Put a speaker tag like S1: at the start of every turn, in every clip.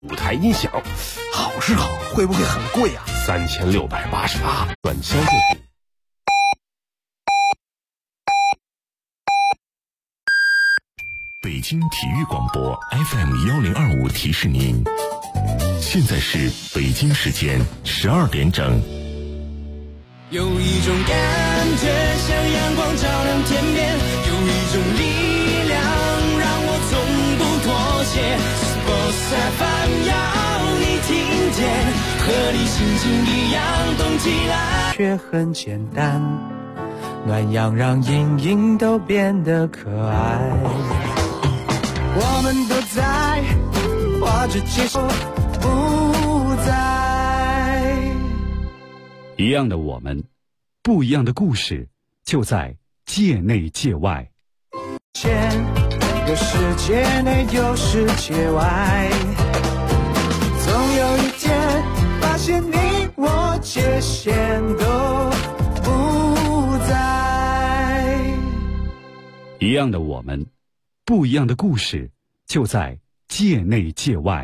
S1: 舞台音响，
S2: 好是好，会不会很贵啊
S1: ？3688转销售。
S3: 北京体育广播 FM1025提示您，现在是北京时间12点整。
S4: 有一种感觉像阳光照亮天边，有一种力量让我从不妥协。Sports FM 要你听见，和你心情一样动起来。
S5: 却很简单，暖阳让阴影都变得可爱。我们都在或者接受不在
S6: 一样的我们，不一样的故事，就在界内界外。
S5: 有世界内有世界外，总有一天发现你我界限都不在。
S6: 一样的我们，不一样的故事，就在界内界外。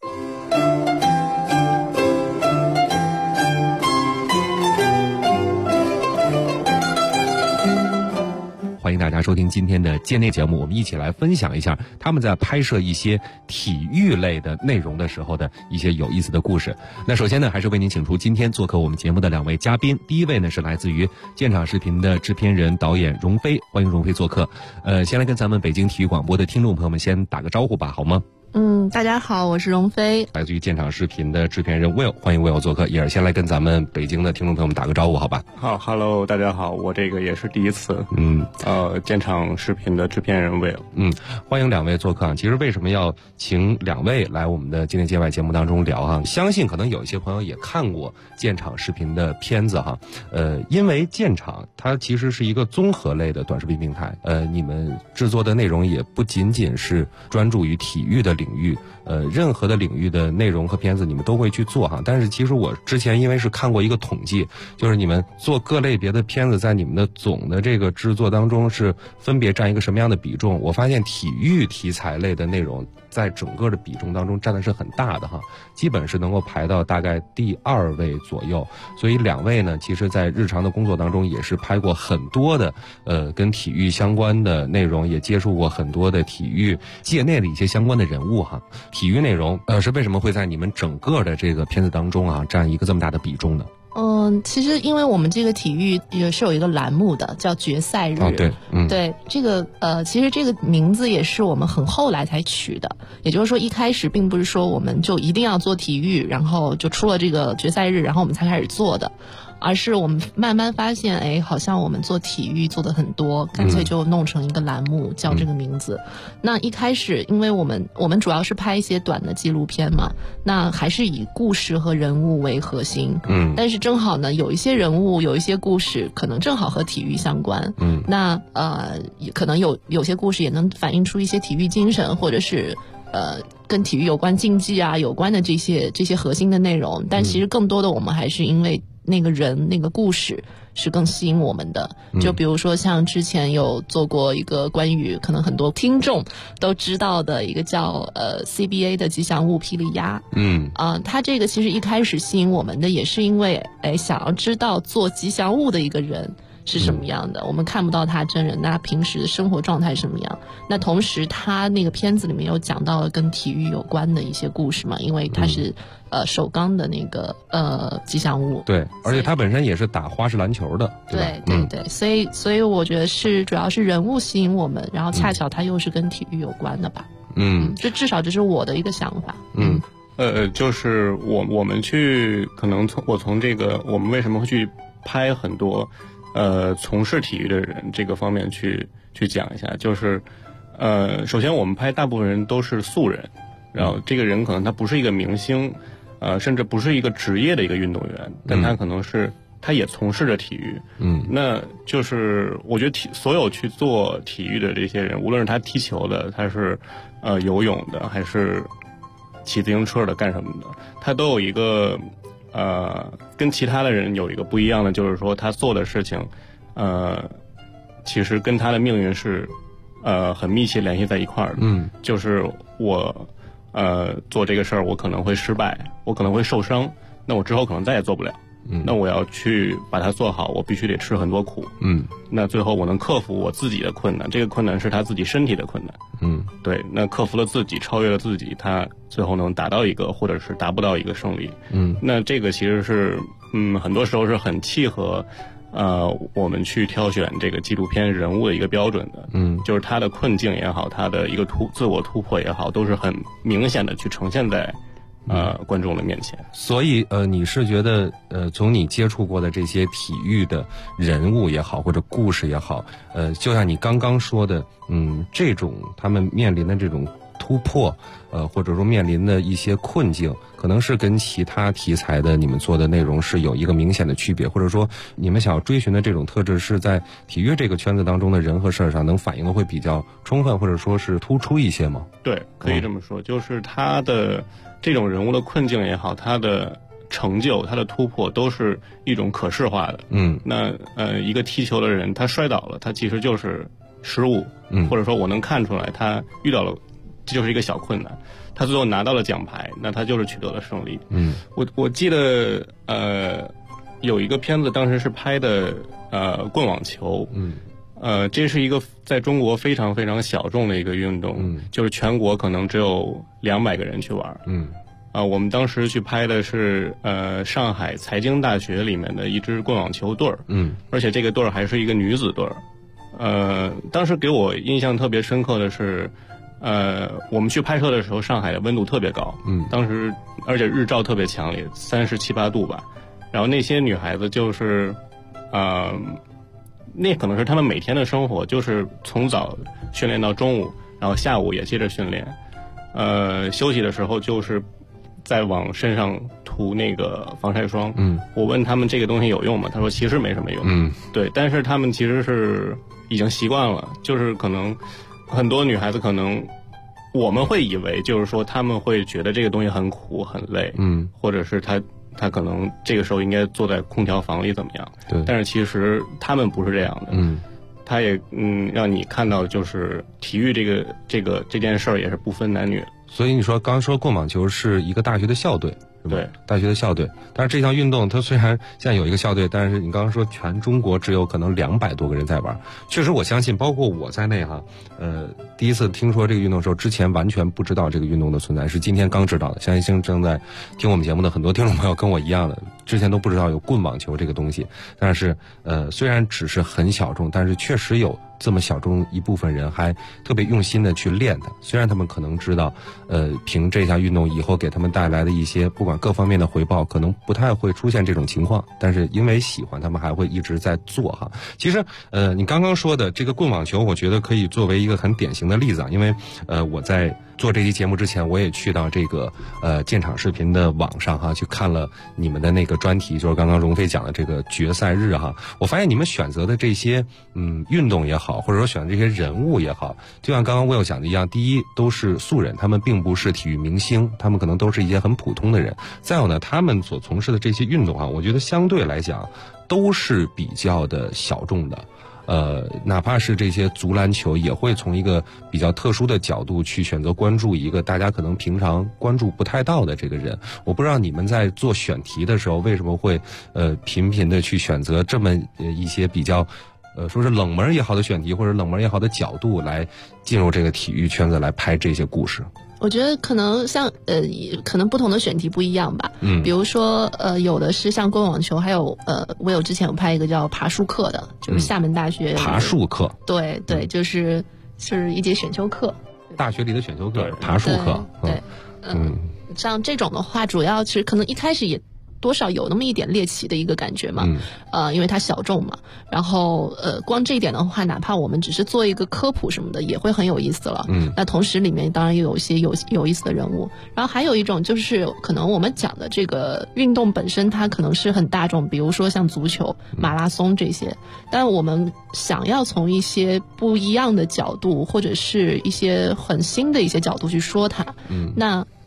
S7: 欢迎大家收听今天的界内节目，我们一起来分享一下他们在拍摄一些体育类的内容的时候的一些有意思的故事。那首先呢，还是为您请出今天做客我们节目的两位嘉宾。第一位呢是来自于建厂视频的制片人导演荣飞，欢迎荣飞做客。先来跟咱们北京体育广播的听众朋友们先打个招呼吧，好吗？
S8: 大家好，我是荣飞，
S7: 来自于建厂视频的制片人 Will， 欢迎 Will 做客。也是先来跟咱们北京的听众朋友们打个招呼，好吧？
S9: 好 ，Hello， 大家好，我这个也是第一次，建厂视频的制片人 Will，
S7: 欢迎两位做客。其实为什么要请两位来我们的界内界外节目当中聊哈？相信可能有一些朋友也看过建厂视频的片子哈，因为建厂它其实是一个综合类的短视频平台，你们制作的内容也不仅仅是专注于体育的领域，任何的领域的内容和片子你们都会去做哈。但是其实我之前因为是看过一个统计，就是你们做各类别的片子在你们的总的这个制作当中是分别占一个什么样的比重。我发现体育题材类的内容在整个的比重当中占的是很大的哈，基本是能够排到大概第2位左右。所以两位呢，其实在日常的工作当中也是拍过很多的跟体育相关的内容，也接触过很多的体育界内的一些相关的人物哈。体育内容是为什么会在你们整个的这个片子当中啊占一个这么大的比重呢？
S8: 其实因为我们这个体育也是有一个栏目的，叫决赛日。对，这个其实这个名字也是我们很后来才取的，也就是说一开始并不是说我们就一定要做体育，然后就出了这个决赛日，然后我们才开始做的。而是我们慢慢发现，好像我们做体育做的很多，干脆就弄成一个栏目，叫这个名字。那一开始，因为我们主要是拍一些短的纪录片嘛，那还是以故事和人物为核心。但是正好呢，有一些人物，有一些故事，可能正好和体育相关。那可能有些故事也能反映出一些体育精神，或者是跟体育有关竞技啊有关的这些核心的内容。但其实更多的我们还是因为那个人那个故事是更吸引我们的。就比如说像之前有做过一个关于可能很多听众都知道的一个叫CBA 的吉祥物霹雳鸭。它这个其实一开始吸引我们的也是因为想要知道做吉祥物的一个人是什么样的。我们看不到他真人，那他平时的生活状态是什么样。那同时他那个片子里面有讲到了跟体育有关的一些故事嘛，因为他是首钢的那个吉祥物。
S7: 对，而且他本身也是打花式篮球的。
S8: 对，所以我觉得是主要是人物吸引我们，然后恰巧他又是跟体育有关的吧。这至少这是我的一个想法。
S9: 就是我们去可能从这个我们为什么会去拍很多从事体育的人这个方面去讲一下。就是首先我们拍大部分人都是素人，然后这个人可能他不是一个明星，甚至不是一个职业的一个运动员，但他可能是他也从事着体育。那就是我觉得所有去做体育的这些人，无论是他踢球的，他是游泳的，还是骑自行车的，干什么的，他都有一个跟其他的人有一个不一样的，就是说他做的事情其实跟他的命运是很密切联系在一块儿的。就是我做这个事儿我可能会失败，我可能会受伤，那我之后可能再也做不了。那我要去把它做好，我必须得吃很多苦。那最后我能克服我自己的困难，这个困难是他自己身体的困难。对，那克服了自己，超越了自己，他最后能达到一个或者是达不到一个胜利。那这个其实是很多时候是很契合我们去挑选这个纪录片人物的一个标准的。就是他的困境也好，他的一个自我突破也好，都是很明显的去呈现在观众的面前。
S7: 所以你是觉得从你接触过的这些体育的人物也好，或者故事也好，就像你刚刚说的，这种他们面临的这种突破，或者说面临的一些困境，可能是跟其他题材的你们做的内容是有一个明显的区别，或者说你们想要追寻的这种特质是在体育这个圈子当中的人和事儿上能反映的会比较充分，或者说是突出一些吗？
S9: 对，可以这么说，就是他的这种人物的困境也好，他的成就，他的突破都是一种可视化的。那一个踢球的人他摔倒了，他其实就是失误，或者说我能看出来他遇到了这就是一个小困难，他最后拿到了奖牌，那他就是取得了胜利。我记得有一个片子当时是拍的棍网球。这是一个在中国非常非常小众的一个运动，就是全国可能只有200个人去玩。我们当时去拍的是上海财经大学里面的一支棍网球队儿，而且这个队儿还是一个女子队儿。当时给我印象特别深刻的是，我们去拍摄的时候，上海的温度特别高，当时而且日照特别强烈，37、8度吧。然后那些女孩子就是，那可能是她们每天的生活，就是从早训练到中午，然后下午也接着训练。休息的时候就是在往身上涂那个防晒霜。我问他们这个东西有用吗？他说其实没什么用。对，但是他们其实是已经习惯了，就是可能很多女孩子可能我们会以为就是说他们会觉得这个东西很苦很累，或者是他可能这个时候应该坐在空调房里怎么样？对，但是其实他们不是这样的。他也让你看到就是体育这件事儿也是不分男女。
S7: 所以你说刚说棍网球是一个大学的校队，是吧？对，大学的校队。但是这项运动它虽然现在有一个校队，但是你刚刚说全中国只有可能200多个人在玩。确实我相信包括我在内哈，第一次听说这个运动的时候，之前完全不知道这个运动的存在，是今天刚知道的。相信正在听我们节目的很多听众朋友跟我一样的，之前都不知道有棍网球这个东西。但是虽然只是很小众，但是确实有这么小众一部分人还特别用心的去练它。虽然他们可能知道凭这项运动以后给他们带来的一些不管各方面的回报可能不太会出现这种情况，但是因为喜欢他们还会一直在做哈。其实你刚刚说的这个棍网球我觉得可以作为一个很典型的例子啊，因为我在做这期节目之前我也去到这个建厂视频的网上哈，去看了你们的那个专题，就是刚刚荣飞讲的这个决赛日哈。我发现你们选择的这些运动也好，或者说选的这些人物也好，就像刚刚Will讲的一样，第一都是素人，他们并不是体育明星，他们可能都是一些很普通的人。再有呢，他们所从事的这些运动啊，我觉得相对来讲都是比较的小众的。哪怕是这些足篮球也会从一个比较特殊的角度去选择关注一个大家可能平常关注不太到的这个人。我不知道你们在做选题的时候为什么会频频的去选择这么一些比较说是冷门也好的选题或者冷门也好的角度来进入这个体育圈子来拍这些故事。
S8: 我觉得可能像可能不同的选题不一样吧。比如说有的是像棍网球，还有我有之前有拍一个叫爬树课的，就是厦门大学
S7: 爬树课。
S8: 对对，就是一节选修课，
S7: 大学里的选修课，爬树课。
S8: 对，像这种的话，主要其实可能一开始也多少有那么一点猎奇的一个感觉嘛，因为它小众嘛，然后光这一点的话，哪怕我们只是做一个科普什么的，也会很有意思了。那同时里面当然又有一些有意思的人物，然后还有一种就是可能我们讲的这个运动本身它可能是很大众，比如说像足球、马拉松这些，但我们想要从一些不一样的角度或者是一些很新的一些角度去说它，那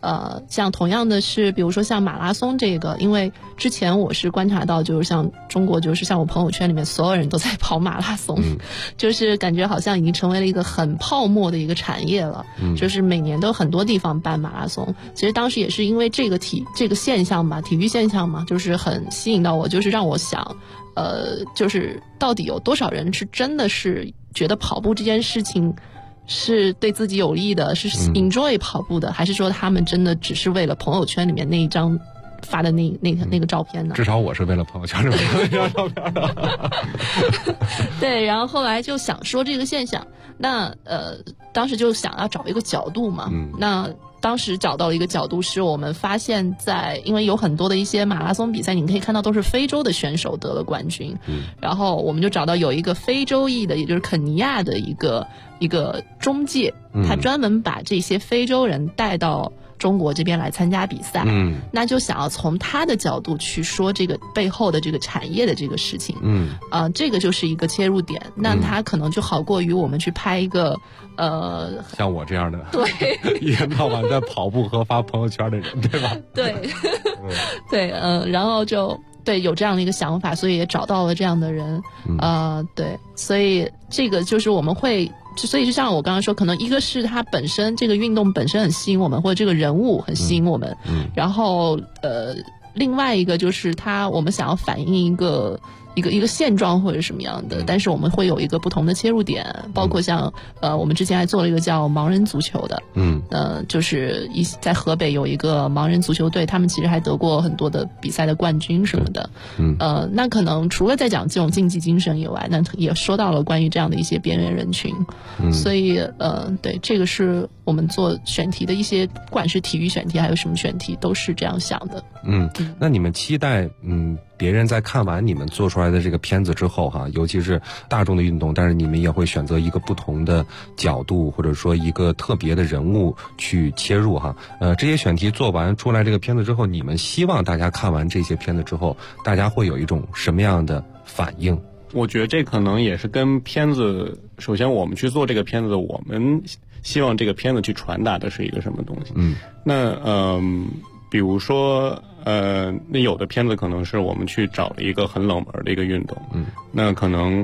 S8: 像同样的是，比如说像马拉松这个，因为之前我是观察到，就是像中国，就是像我朋友圈里面所有人都在跑马拉松，就是感觉好像已经成为了一个很泡沫的一个产业了，就是每年都很多地方办马拉松。其实当时也是因为这个现象吧，体育现象嘛，就是很吸引到我，就是让我想，就是到底有多少人是真的是觉得跑步这件事情是对自己有利的，是 enjoy 跑步的，还是说他们真的只是为了朋友圈里面那一张发的那个照片呢？
S7: 至少我是为了朋友圈里面那张照片的。
S8: 对，然后后来就想说这个现象，那当时就想要找一个角度嘛，那当时找到了一个角度，是我们发现因为有很多的一些马拉松比赛，你可以看到都是非洲的选手得了冠军，然后我们就找到有一个非洲裔的，也就是肯尼亚的一个中介，他专门把这些非洲人带到中国这边来参加比赛，那就想要从他的角度去说这个背后的这个产业的这个事情，这个就是一个切入点，那他可能就好过于我们去拍一个
S7: 像我这样的，
S8: 对，
S7: 一天到晚在跑步和发朋友圈的人，对吧？
S8: 对，对，然后就对有这样的一个想法，所以也找到了这样的人，对，所以这个就是我们会。所以就像我刚刚说，可能一个是它本身这个运动本身很吸引我们，或者这个人物很吸引我们，然后另外一个就是我们想要反映一个现状或者什么样的，但是我们会有一个不同的切入点，包括像我们之前还做了一个叫盲人足球的，就是在河北有一个盲人足球队，他们其实还得过很多的比赛的冠军什么的，那可能除了在讲这种竞技精神以外，那也说到了关于这样的一些边缘人群，所以对，这个是我们做选题的一些，不管是体育选题还有什么选题，都是这样想的。
S7: 那你们期待别人在看完你们做出来的这个片子之后哈，尤其是大众的运动，但是你们也会选择一个不同的角度，或者说一个特别的人物去切入哈。这些选题做完出来这个片子之后，你们希望大家看完这些片子之后，大家会有一种什么样的反应？
S9: 我觉得这可能也是跟片子，首先我们去做这个片子，我们希望这个片子去传达的是一个什么东西。那比如说那有的片子可能是我们去找了一个很冷门的一个运动，那可能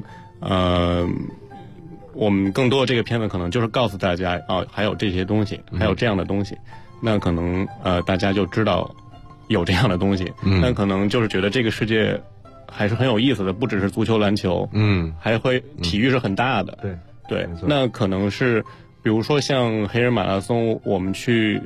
S9: 我们更多的这个片子可能就是告诉大家还有这些东西，还有这样的东西，那可能大家就知道有这样的东西，那可能就是觉得这个世界还是很有意思的，不只是足球篮球，还会体育是很大的，对，那可能是比如说像黑人马拉松，我们去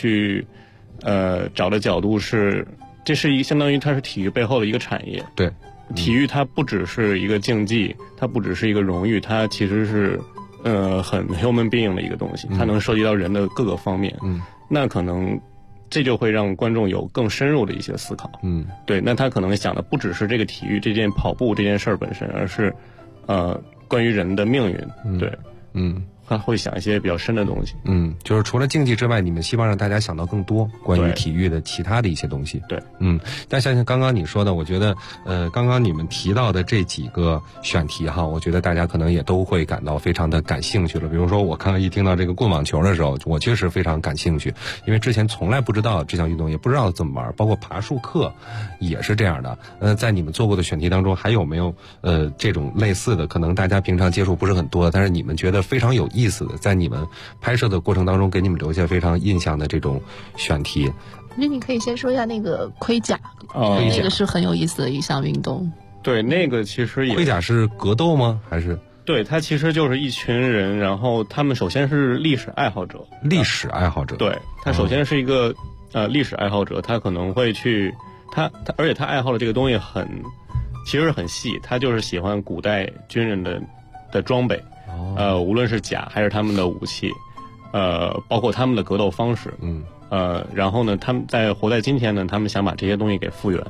S9: 找的角度是，这是相当于它是体育背后的一个产业。
S7: 对，
S9: 体育它不只是一个竞技，它不只是一个荣誉，它其实是很 human being 的一个东西，它能涉及到人的各个方面。那可能这就会让观众有更深入的一些思考。对，那他可能想的不只是这个体育这件跑步这件事儿本身，而是关于人的命运。对，他会想一些比较深的东西。
S7: 就是除了竞技之外，你们希望让大家想到更多关于体育的其他的一些东西。
S9: 对，
S7: 但像刚刚你说的，我觉得刚刚你们提到的这几个选题哈，我觉得大家可能也都会感到非常的感兴趣了。比如说我刚刚一听到这个棍网球的时候，我确实非常感兴趣，因为之前从来不知道这项运动，也不知道怎么玩，包括爬树课也是这样的。在你们做过的选题当中，还有没有这种类似的，可能大家平常接触不是很多，但是你们觉得非常有意思的，在你们拍摄的过程当中给你们留下非常印象的这种选题？
S8: 那你可以先说一下那个盔甲，那个是很有意思的一项运动。
S9: 对，那个其实也
S7: 盔甲是格斗吗？还是？
S9: 对，它其实就是一群人，然后他们首先是历史爱好者。
S7: 历史爱好者。
S9: 对，他首先是一个历史爱好者，他可能会去而且他爱好的这个东西其实很细，他就是喜欢古代军人的装备。无论是甲还是他们的武器，包括他们的格斗方式，然后呢，他们活在今天呢，他们想把这些东西给复原，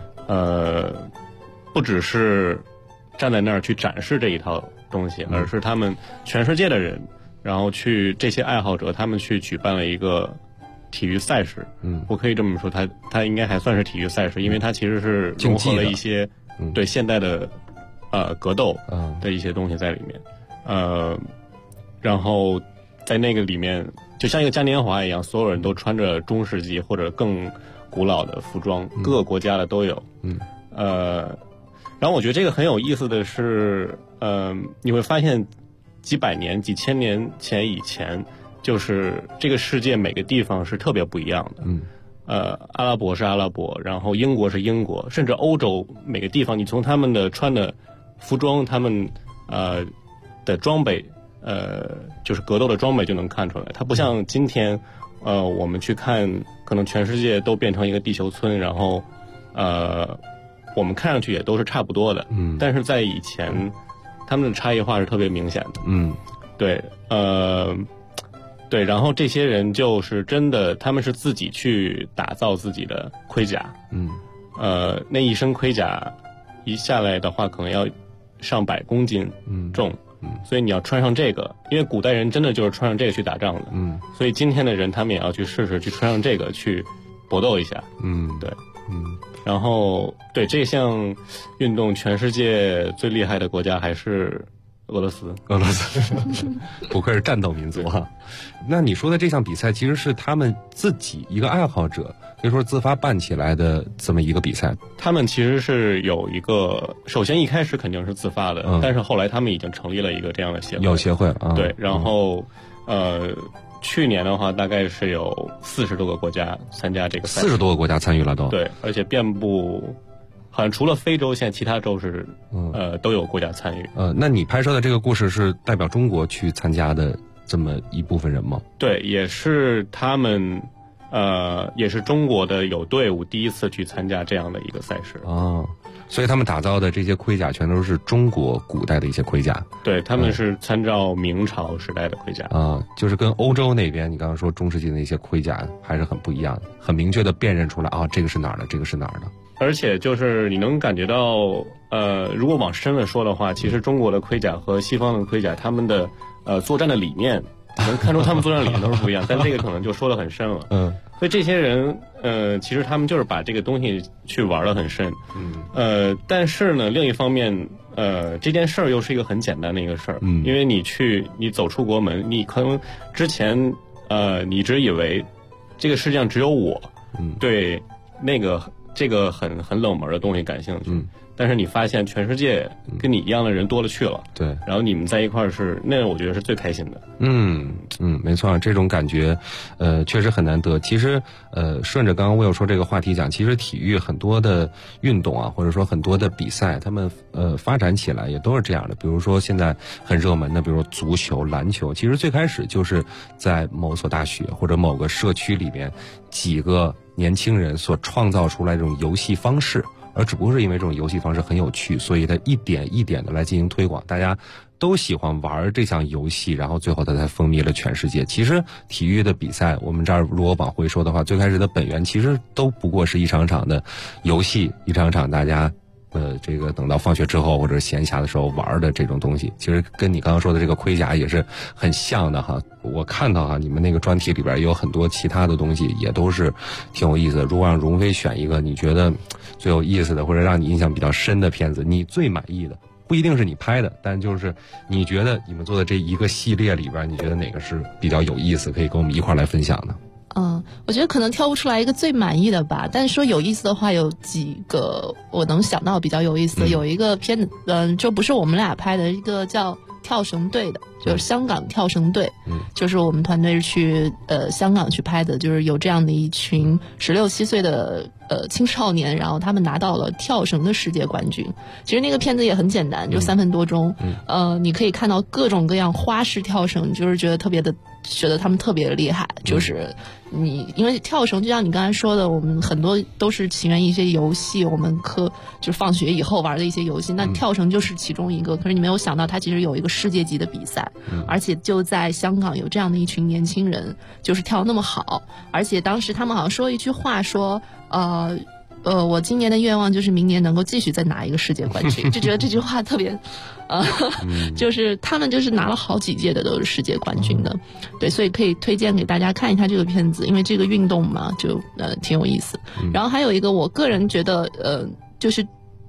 S9: 不只是站在那儿去展示这一套东西，而是他们全世界的人，然后这些爱好者，他们去举办了一个体育赛事，我可以这么说，它应该还算是体育赛事，因为它其实是融合了一些对现代的格斗的一些东西在里面。然后在那个里面，就像一个嘉年华一样，所有人都穿着中世纪或者更古老的服装，各个国家的都有。然后我觉得这个很有意思的是，你会发现几百年、几千年前以前，就是这个世界每个地方是特别不一样的。阿拉伯是阿拉伯，然后英国是英国，甚至欧洲每个地方，你从他们的穿的服装，他们的装备，就是格斗的装备就能看出来。它不像今天，我们去看，可能全世界都变成一个地球村，然后我们看上去也都是差不多的。但是在以前，他们的差异化是特别明显的。对，对，然后这些人就是真的，他们是自己去打造自己的盔甲。那一身盔甲一下来的话，可能要上100公斤重。所以你要穿上这个，因为古代人真的就是穿上这个去打仗的。所以今天的人他们也要去试试去穿上这个去搏斗一下。对。然后对这项运动，全世界最厉害的国家还是俄罗斯。
S7: 不愧是战斗民族哈。那你说的这项比赛其实是他们自己一个爱好者，可以说自发办起来的这么一个比赛。
S9: 他们其实是有一个，首先一开始肯定是自发的，但是后来他们已经成立了一个这样的协会。
S7: 有协会啊。
S9: 对，然后去年的话大概是有40多个国家参加这个赛事。
S7: 40多个国家参与了都。
S9: 对，而且遍布。好像除了非洲，现在其他州是都有国家参与。
S7: 那你拍摄的这个故事是代表中国去参加的这么一部分人吗？
S9: 对，也是他们，也是中国的有队伍第一次去参加这样的一个赛事。
S7: 所以他们打造的这些盔甲全都是中国古代的一些盔甲。
S9: 对，他们是参照明朝时代的盔甲。
S7: 就是跟欧洲那边你刚刚说中世纪的那些盔甲还是很不一样的，很明确的辨认出来这个是哪儿的，这个是哪儿的。
S9: 而且就是你能感觉到，如果往深了说的话，其实中国的盔甲和西方的盔甲，他们的作战的理念，能看出他们作战理念都是不一样。但这个可能就说得很深了。所以这些人，其实他们就是把这个东西去玩得很深。但是呢，另一方面，这件事儿又是一个很简单的一个事儿。因为你走出国门，你可能之前你只以为这个世界上只有我对这个很冷门的东西感兴趣。但是你发现全世界跟你一样的人多了去了。
S7: 对，
S9: 然后你们在一块儿那我觉得是最开心的。
S7: 没错，这种感觉确实很难得。其实顺着刚刚Will说这个话题讲，其实体育很多的运动啊，或者说很多的比赛，他们发展起来也都是这样的。比如说现在很热门的，比如说足球、篮球，其实最开始就是在某所大学或者某个社区里边几个年轻人所创造出来这种游戏方式。而只不过是因为这种游戏方式很有趣，所以它一点一点的来进行推广，大家都喜欢玩这项游戏，然后最后它才风靡了全世界。其实体育的比赛，我们这儿如果往回说的话，最开始的本源其实都不过是一场场的游戏，一场场大家这个等到放学之后或者闲暇的时候玩的这种东西，其实跟你刚刚说的这个盔甲也是很像的哈。我看到你们那个专题里边也有很多其他的东西，也都是挺有意思的。如果让荣飞选一个你觉得最有意思的或者让你印象比较深的片子，你最满意的，不一定是你拍的，但就是你觉得你们做的这一个系列里边，你觉得哪个是比较有意思，可以跟我们一块来分享的？
S8: 我觉得可能挑不出来一个最满意的吧，但是说有意思的话，有几个我能想到比较有意思的。有一个片子，就不是我们俩拍的，一个叫跳绳队的，就是香港跳绳队，就是我们团队是去香港去拍的，就是有这样的一群16、17岁的青少年，然后他们拿到了跳绳的世界冠军。其实那个片子也很简单，就3分多钟，你可以看到各种各样花式跳绳，就是觉得他们特别的厉害。就是因为跳绳就像你刚才说的，我们很多都是起源于一些游戏，我们就放学以后玩的一些游戏，那跳绳就是其中一个。可是你没有想到它其实有一个世界级的比赛，而且就在香港有这样的一群年轻人，就是跳那么好。而且当时他们好像说了一句话，说我今年的愿望就是明年能够继续再拿一个世界冠军，就觉得这句话特别就是他们就是拿了好几届的都是世界冠军的。对，所以可以推荐给大家看一下这个片子，因为这个运动嘛就挺有意思。然后还有一个我个人觉得就是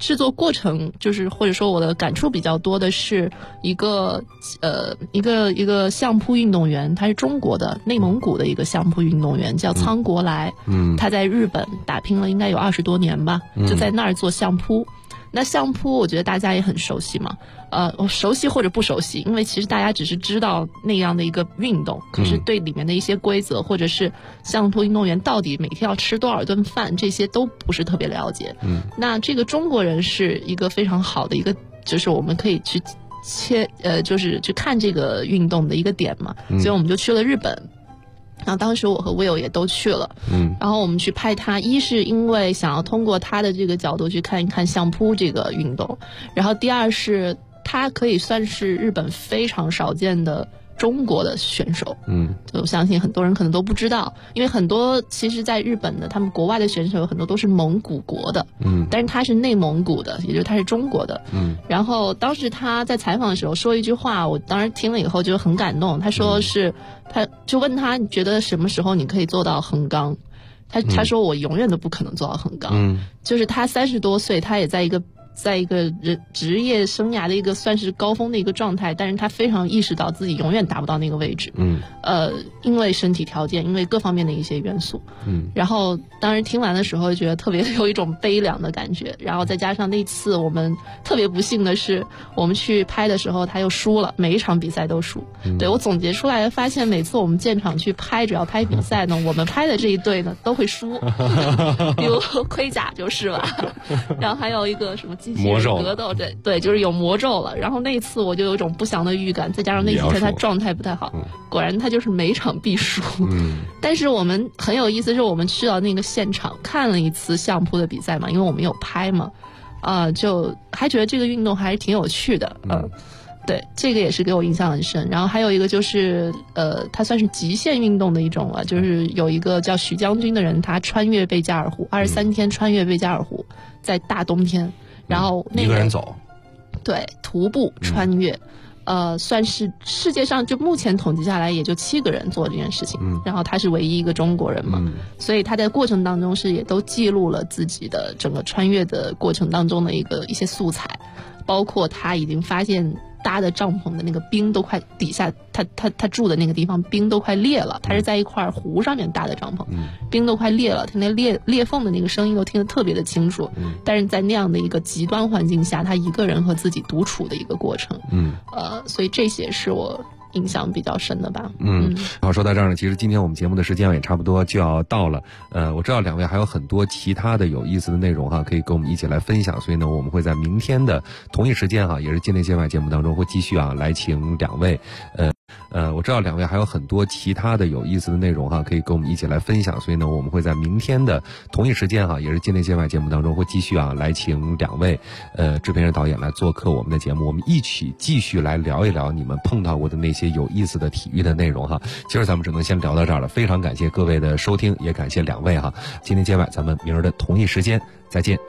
S8: 制作过程，就是或者说我的感触比较多的是一个相扑运动员，他是中国的内蒙古的一个相扑运动员，叫苍国来。他在日本打拼了应该有20多年吧，就在那儿做相扑。那相扑我觉得大家也很熟悉嘛，熟悉或者不熟悉，因为其实大家只是知道那样的一个运动，可是对里面的一些规则，或者是相扑运动员到底每天要吃多少顿饭，这些都不是特别了解。那这个中国人是一个非常好的一个，就是我们可以去就是去看这个运动的一个点嘛，所以我们就去了日本。然后当时我和 Will 也都去了，然后我们去拍他，一是因为想要通过他的这个角度去看一看相扑这个运动，然后第二是他可以算是日本非常少见的中国的选手，我相信很多人可能都不知道，因为很多其实在日本的他们国外的选手有很多都是蒙古国的，但是他是内蒙古的，也就是他是中国的，然后当时他在采访的时候说一句话，我当时听了以后就很感动，他说是他就问他你觉得什么时候你可以做到横纲，他说我永远都不可能做到横纲，就是他30多岁，他也在一个职业生涯的一个算是高峰的一个状态，但是他非常意识到自己永远达不到那个位置，因为身体条件，因为各方面的一些元素，然后当时听完的时候觉得特别有一种悲凉的感觉，然后再加上那次我们特别不幸的是，我们去拍的时候他又输了，每一场比赛都输，对，我总结出来发现每次我们建厂去拍，只要拍比赛呢，我们拍的这一队呢都会输，比如盔甲就是了，然后还有一个什么机器人格斗，对，就是有魔咒了。然后那次我就有一种不祥的预感，再加上那几天他状态不太好，果然他就是每场必输。但是我们很有意思，是我们去到那个现场看了一次相扑的比赛嘛，因为我们有拍嘛，就还觉得这个运动还是挺有趣的，对，这个也是给我印象很深。然后还有一个就是它算是极限运动的一种了，就是有一个叫许将军的人，他穿越贝加尔湖，23天穿越贝加尔湖，在大冬天，然后那个
S7: 一个人走，
S8: 对，徒步穿越，算是世界上就目前统计下来也就7个人做这件事情，然后他是唯一一个中国人嘛，所以他在过程当中是也都记录了自己的整个穿越的过程当中的一些素材，包括他已经发现搭的帐篷的那个冰都快底下，他住的那个地方冰都快裂了，他是在一块湖上面搭的帐篷，冰都快裂了，他那裂缝的那个声音都听得特别的清楚，但是在那样的一个极端环境下，他一个人和自己独处的一个过程，所以这些是我印象比较深的吧。
S7: 好，说到这儿呢，其实今天我们节目的时间也差不多就要到了。我知道两位还有很多其他的有意思的内容可以跟我们一起来分享，所以呢，我们会在明天的同一时间也是界内界外节目当中会继续来请两位。我知道两位还有很多其他的有意思的内容可以跟我们一起来分享，所以呢，我们会在明天的同一时间也是界内界外节目当中会继续来请两位制片人导演来做客我们的节目，我们一起继续来聊一聊你们碰到过的那些有意思的体育的内容今儿咱们只能先聊到这儿了，非常感谢各位的收听，也感谢两位界内界外咱们明儿的同一时间再见。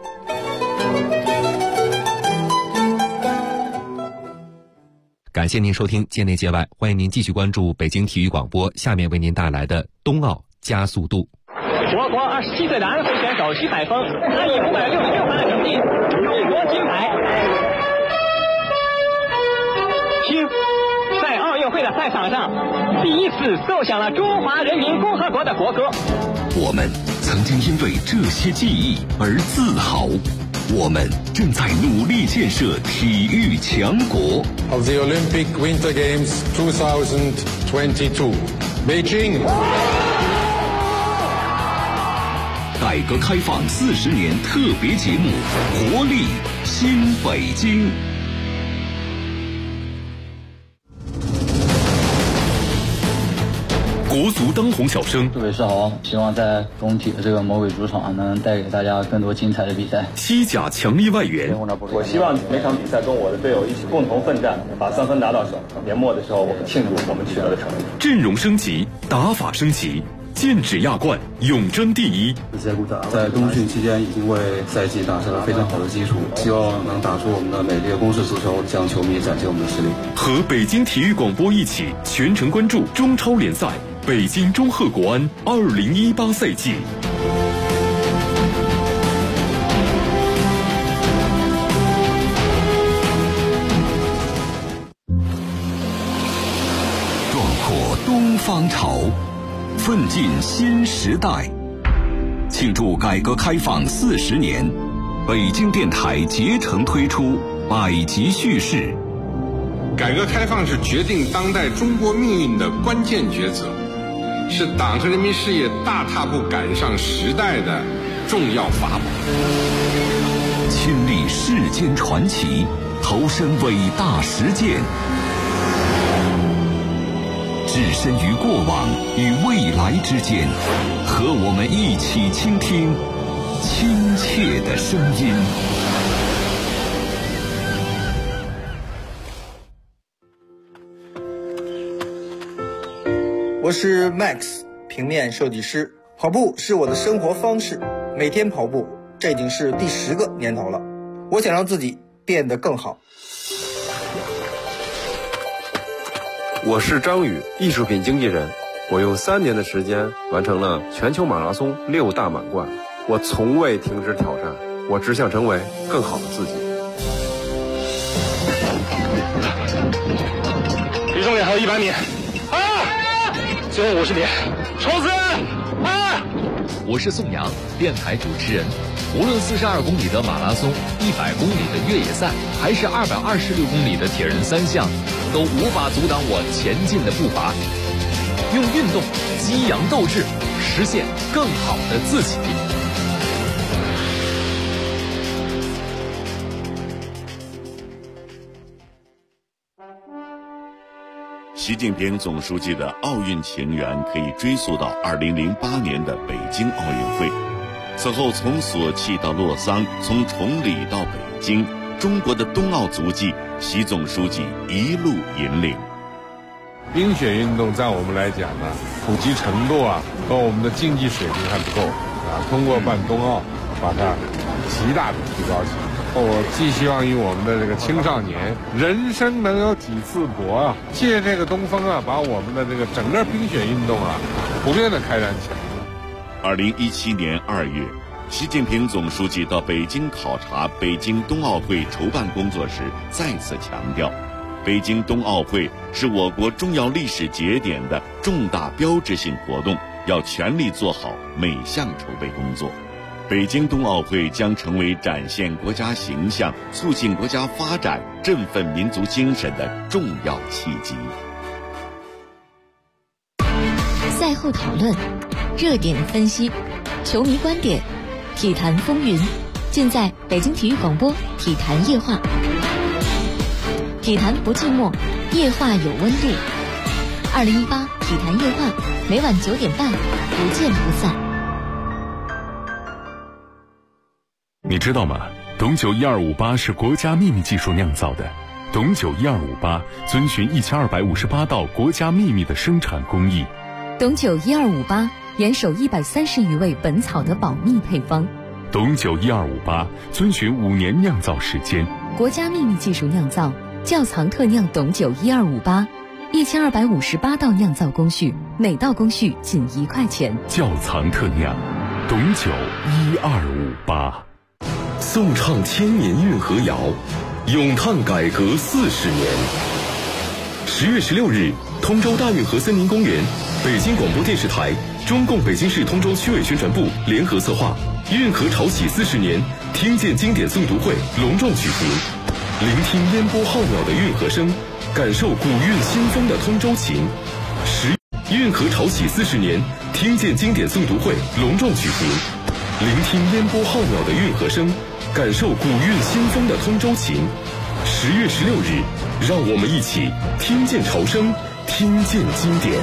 S7: 感谢您收听界内界外，欢迎您继续关注北京体育广播，下面为您带来的冬奥加速度。
S10: 我国27岁的安徽选手徐海峰，他以566分的成绩荣获金牌。听，在奥运会的赛场上，第一次奏响了中华人民共和国的国歌。
S3: 我们曾经因为这些记忆而自豪。我们正在努力建设体育强国。
S11: Of the Olympic Winter Games 2022, Beijing.
S3: 改革开放40年特别节目，活力新北京。国足当红小生，
S12: 各位是好，希望在工体的这个魔鬼主场能带给大家更多精彩的比赛。
S3: 西甲强力外援，
S13: 我希望每场比赛跟我的队友一起共同奋战，把3分拿到手。年末的时候，我们庆祝我们取得的成绩。
S3: 阵容升级，打法升级，剑指亚冠，永争第一。
S14: 在冬训期间已经为赛季打下了非常好的基础，希望能打出我们的美丽的攻势足球，向球迷展现我们的实力。
S3: 和北京体育广播一起全程关注中超联赛。北京中赫国安2018赛季。 奋进新时代。庆祝改革开放40年，北京电台竭诚推出百集叙事。
S11: 改革开放是决定当代中国命运的关键抉择，是党和人民事业大踏步赶上时代的重要法宝。
S3: 亲历世间传奇，投身伟大实践，置身于过往与未来之间，和我们一起倾听亲切的声音。
S15: 我是 Max， 平面设计师。跑步是我的生活方式，每天跑步，这已经是第10个年头了。我想让自己变得更好。
S16: 我是张宇，艺术品经纪人。我用3年的时间完成了全球马拉松6大满贯。我从未停止挑战，我只想成为更好的自己。
S10: 离终点还有100米，最后50米，冲刺！
S17: 我是宋阳，电台主持人。无论42公里的马拉松、100公里的越野赛，还是226公里的铁人3项，都无法阻挡我前进的步伐。用运动激扬斗志，实现更好的自己。
S18: 习近平总书记的奥运情缘可以追溯到2008年的北京奥运会。此后从索契到洛桑，从崇礼到北京，中国的冬奥足迹，习总书记一路引领。
S19: 冰雪运动在我们来讲呢，普及程度和我们的竞技水平还不够通过办冬奥，把它极大的提高起来。我寄希望于我们的这个青少年，人生能有几次搏借这个东风把我们的这个整个冰雪运动普遍的开展起来。
S18: 2017年2月，习近平总书记到北京考察北京冬奥会筹办工作时，再次强调，北京冬奥会是我国重要历史节点的重大标志性活动，要全力做好每项筹备工作。北京冬奥会将成为展现国家形象、促进国家发展、振奋民族精神的重要契机。
S20: 赛后讨论，热点分析，球迷观点，体坛风云，尽在北京体育广播体坛夜话。体坛不寂寞，夜话有温度。2018体坛夜话，每晚9点半，不见不散。
S6: 你知道吗？董酒1258是国家秘密技术酿造的。董酒1258遵循1258道国家秘密的生产工艺。
S20: 董酒1258严守130余味本草的保密配方。
S6: 董酒1258遵循5年酿造时间。
S20: 国家秘密技术酿造，窖藏特酿董酒1258，1258道酿造工序，每道工序仅1块钱。
S6: 窖藏特酿，董酒1258。
S3: 颂唱千年运河谣，咏叹改革40年。10月16日，通州大运河森林公园，北京广播电视台、中共北京市通州区委宣传部联合策划运河潮起40年听见经典诵读会隆重举行，聆听烟波浩渺的运河声，感受古韵新风的通州情。运河潮起40年听见经典诵读会隆重举行，聆听烟波浩渺的运河声，感受古韵新风的通州情。10月16日，让我们一起听见潮声，听见经典。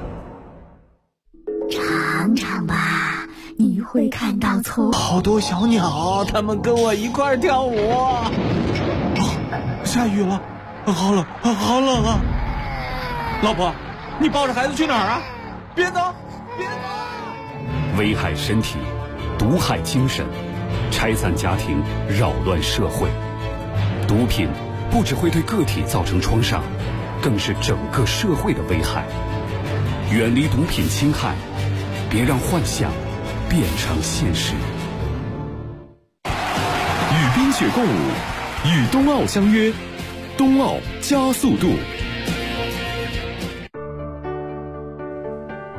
S21: 尝尝吧，你会看到葱。
S2: 好多小鸟，它们跟我一块跳舞。下雨了，好冷，好冷啊！老婆，你抱着孩子去哪儿啊？别走，别走！
S6: 危害身体，毒害精神，拆散家庭，扰乱社会。毒品不只会对个体造成创伤，更是整个社会的危害。远离毒品侵害，别让幻想变成现实。
S3: 与冰雪共舞，与冬奥相约，冬奥加速度。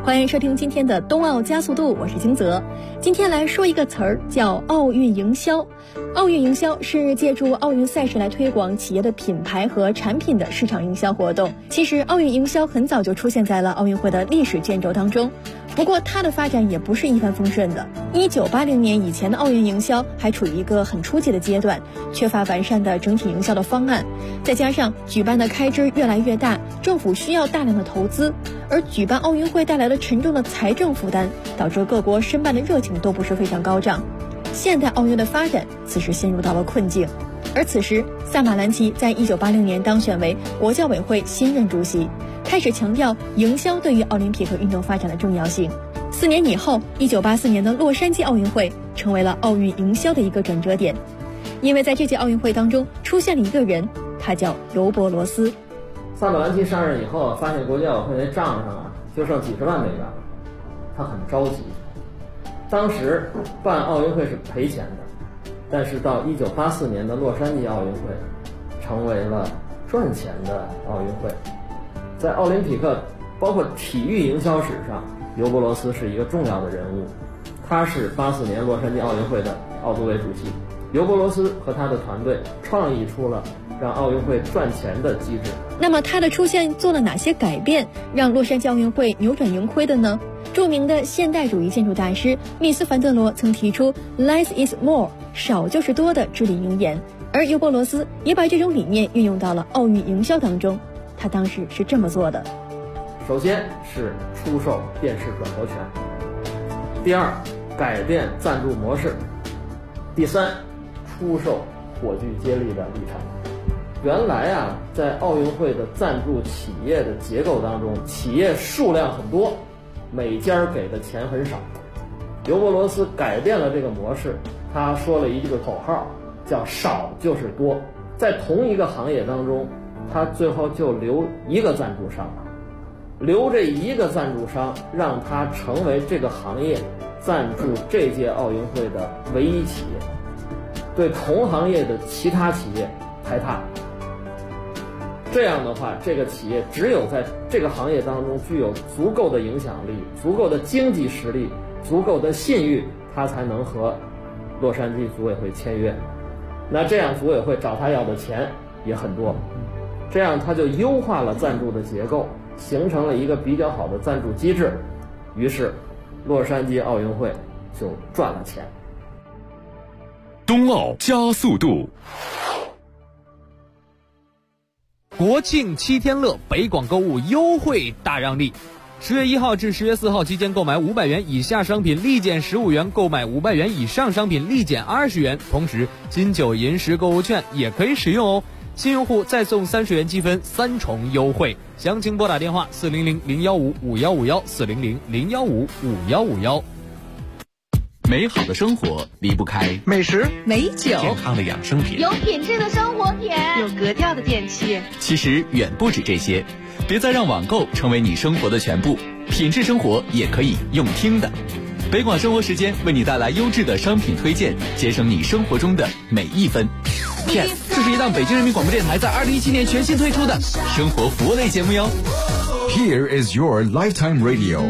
S1: 欢迎收听今天的冬奥加速度，我是金泽。今天来说一个词儿，叫奥运营销。奥运营销是借助奥运赛事来推广企业的品牌和产品的市场营销活动。其实奥运营销很早就出现在了奥运会的历史卷轴当中，不过它的发展也不是一帆风顺的。1980年以前的奥运营销还处于一个很初级的阶段，缺乏完善的整体营销的方案，再加上举办的开支越来越大，政府需要大量的投资，而举办奥运会带来了沉重的财政负担，导致各国申办的热情都不是非常高涨。现代奥运的发展此时陷入到了困境，而此时萨马兰奇在1980年当选为国教委会新任主席，开始强调营销对于奥林匹克运动发展的重要性。4年以后，1984年的洛杉矶奥运会成为了奥运营销的一个转折点，因为在这届奥运会当中出现了一个人，他叫尤伯罗斯。
S22: 萨马兰奇上任以后，发现国际奥委会那账上就剩几十万美元了，他很着急。当时办奥运会是赔钱的，但是到1984年的洛杉矶奥运会成为了赚钱的奥运会。在奥林匹克包括体育营销史上，尤伯罗斯是一个重要的人物，他是84年洛杉矶奥运会的奥组委主席。尤伯罗斯和他的团队创意出了让奥运会赚钱的机制。
S1: 那么他的出现做了哪些改变，让洛杉矶奥运会扭转盈亏的呢？著名的现代主义建筑大师密斯凡德罗曾提出 Less is more， 少就是多的至理名言，而尤伯罗斯也把这种理念运用到了奥运营销当中。他当时是这么做的：
S22: 首先是出售电视转播权，第二改变赞助模式，第三出售火炬接力的立场。原来在奥运会的赞助企业的结构当中，企业数量很多，每家给的钱很少。尤伯罗斯改变了这个模式，他说了一句口号，叫少就是多。在同一个行业当中，他最后就留一个赞助商了，留这一个赞助商，让他成为这个行业赞助这届奥运会的唯一企业，对同行业的其他企业排他。这样的话，这个企业只有在这个行业当中具有足够的影响力、足够的经济实力、足够的信誉，他才能和洛杉矶组委会签约。那这样组委会找他要的钱也很多，这样他就优化了赞助的结构，形成了一个比较好的赞助机制，于是洛杉矶奥运会就赚了钱。
S3: 冬奥加速度。
S23: 国庆7天乐，北广购物优惠大让利。10月1号至10月4号期间，购买500元以下商品立减15元，购买500元以上商品立减20元。同时，金9银10购物券也可以使用哦。新用户再送30元积分，3重优惠。详情拨打电话400-015-5151，400-015-5151。
S24: 美好的生活离不开
S25: 美食、美酒、
S24: 健康的养生品，
S26: 有品质的生活品，
S25: 有格调的电器。
S24: 其实远不止这些，别再让网购成为你生活的全部，品质生活也可以用听的。北广生活时间为你带来优质的商品推荐，节省你生活中的每一分。PS， 这是一档北京人民广播电台在2017年全新推出的生活服务类节目哟。
S27: Here is your lifetime radio。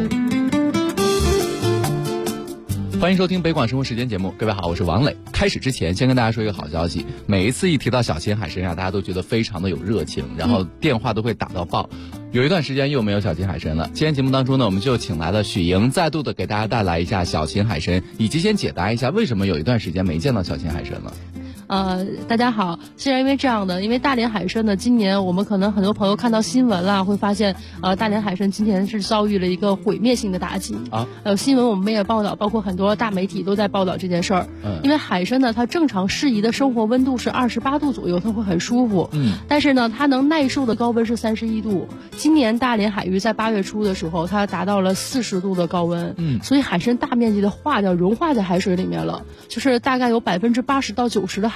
S24: 欢迎收听北广生活时间节目，各位好，我是王磊。开始之前先跟大家说一个好消息，每一次一提到小秦海参大家都觉得非常的有热情，然后电话都会打到爆。有一段时间又没有小秦海参了，今天节目当中呢，我们就请来了许莹，再度的给大家带来一下小秦海参，以及先解答一下为什么有一段时间没见到小秦海参了。
S8: 大家好，是因为这样的，因为大连海参呢，今年我们可能很多朋友看到新闻啦，会发现大连海参今年是遭遇了一个毁灭性的打击啊。新闻我们也报道，包括很多大媒体都在报道这件事儿。因为海参呢，它正常适宜的生活温度是28度左右，它会很舒服。但是呢，它能耐受的高温是31度。今年大连海域在8月初的时候，它达到了40度的高温。所以海参大面积的化掉，融化在海水里面了，就是大概有80%到90%的海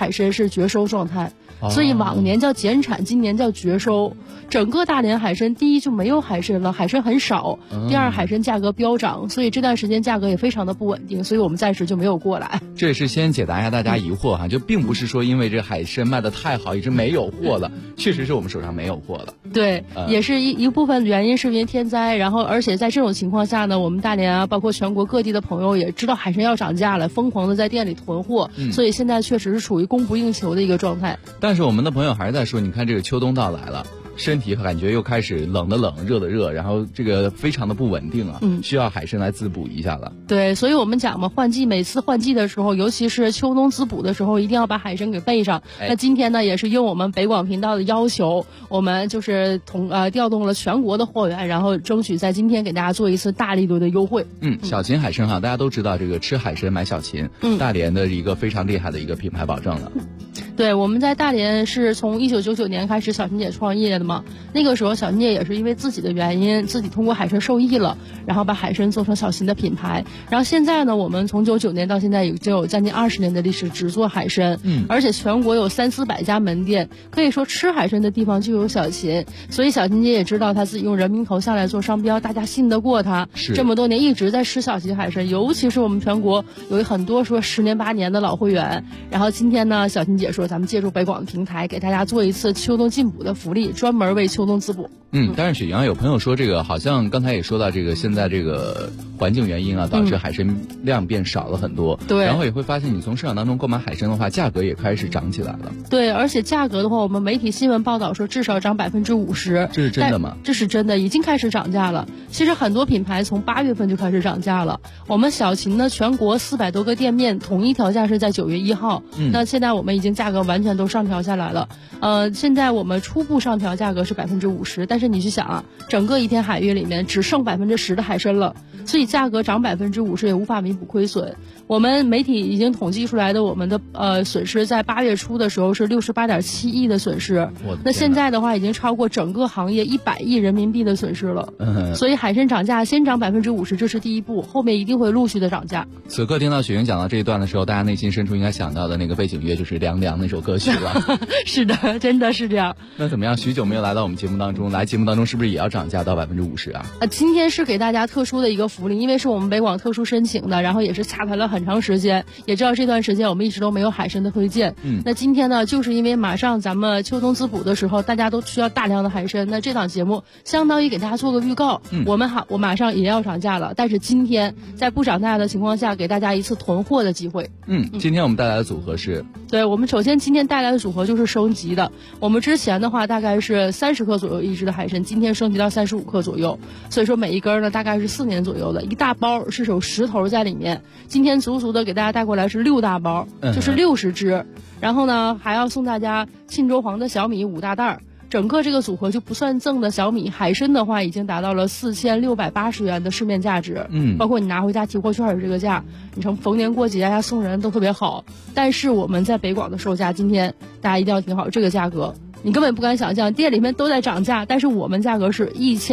S4: 海参是绝收状态，所以往年叫减产，今年叫绝收。整个大连海参，第一就没有海参了，海参很少；第二，海参价格飙涨，所以这段时间价格也非常的不稳定，所以我们暂时就没有过来。
S24: 这也是先解答一下大家疑惑哈，就并不是说因为这海参卖的太好，一直没有货了，确实是我们手上没有货了。
S4: 对，也是一部分原因是因为天灾，然后而且在这种情况下呢，我们大连啊，包括全国各地的朋友也知道海参要涨价了，疯狂的在店里囤货，所以现在确实是处于供不应求的一个状态。
S24: 但是我们的朋友还是在说，你看这个秋冬到来了。身体感觉又开始冷的冷，热的热，然后这个非常的不稳定啊，需要海参来滋补一下了。
S4: 对，所以我们讲嘛，每次换季的时候，尤其是秋冬滋补的时候，一定要把海参给备上。那今天呢，也是应我们北广频道的要求，我们就是调动了全国的货源，然后争取在今天给大家做一次大力度的优惠。
S24: 小秦海参哈，大家都知道这个吃海参买小秦，大连的一个非常厉害的一个品牌保证了。
S4: 对，我们在大连是从1999年开始小秦姐创业的嘛，那个时候小秦姐也是因为自己的原因，自己通过海参受益了，然后把海参做成小秦的品牌。然后现在呢，我们从99年到现在已经有将近20年的历史，只做海参，而且全国有300-400家门店，可以说吃海参的地方就有小秦。所以小秦姐也知道她自己用人名头下来做商标，大家信得过她，这么多年一直在吃小秦海参，尤其是我们全国有很多说10年8年的老会员。然后今天呢，小秦姐说咱们借助北广的平台给大家做一次秋冬进补的福利，专门为秋冬滋补。
S24: 但是雪阳有朋友说这个好像刚才也说到这个现在这个环境原因啊，导致海参量变少了很多。
S4: 对，
S24: 然后也会发现你从市场当中购买海参的话，价格也开始涨起来了。
S4: 对，而且价格的话，我们媒体新闻报道说至少涨50%。
S24: 这是真的吗？
S4: 这是真的，已经开始涨价了。其实很多品牌从8月份就开始涨价了。我们小秦呢，全国400多个店面统一调价是在9月1号。那现在我们已经价格完全都上调下来了。现在我们初步上调价格是50%，但是你去想啊，整个一片海域里面只剩10%的海参了，所以价格涨50%也无法弥补亏损。我们媒体已经统计出来的我们的损失，在8月初的时候是68.7亿的损失，那现在的话已经超过整个行业100亿人民币的损失了。所以海参涨价先涨50%，这是第一步，后面一定会陆续的涨价。
S24: 此刻听到雪莹讲到这一段的时候，大家内心深处应该想到的那个背景乐就是《凉凉》那首歌曲了。
S4: 是的，真的是这样。
S24: 那怎么样？许久没有来到我们节目当中，来节目当中是不是也要涨价到50%啊？
S4: 今天是给大家特殊的一个福利，因为是我们北广特殊申请的，然后也是洽谈了很长时间，也知道这段时间我们一直都没有海参的推荐。那今天呢，就是因为马上咱们秋冬滋补的时候，大家都需要大量的海参，那这档节目相当于给大家做个预告，我马上也要涨价了，但是今天在不涨价的情况下，给大家一次囤货的机会。
S24: 今天我们带来的组合是，
S4: 对，我们首先今天带来的组合就是升级的。我们之前的话大概是30克左右一只的海参，今天升级到35克左右，所以说每一根呢大概是4年左右的，一大包是有10头在里面。今天足足的给大家带过来是6大包，就是60只，然后呢还要送大家沁州黄的小米5大袋。整个这个组合就不算赠的小米，海参的话已经达到了4680元的市面价值，包括你拿回家提货券的这个价，你从逢年过节呀送人都特别好。但是我们在北广的售价，今天大家一定要听好这个价格，你根本不敢想象，店里面都在涨价，但是我们价格是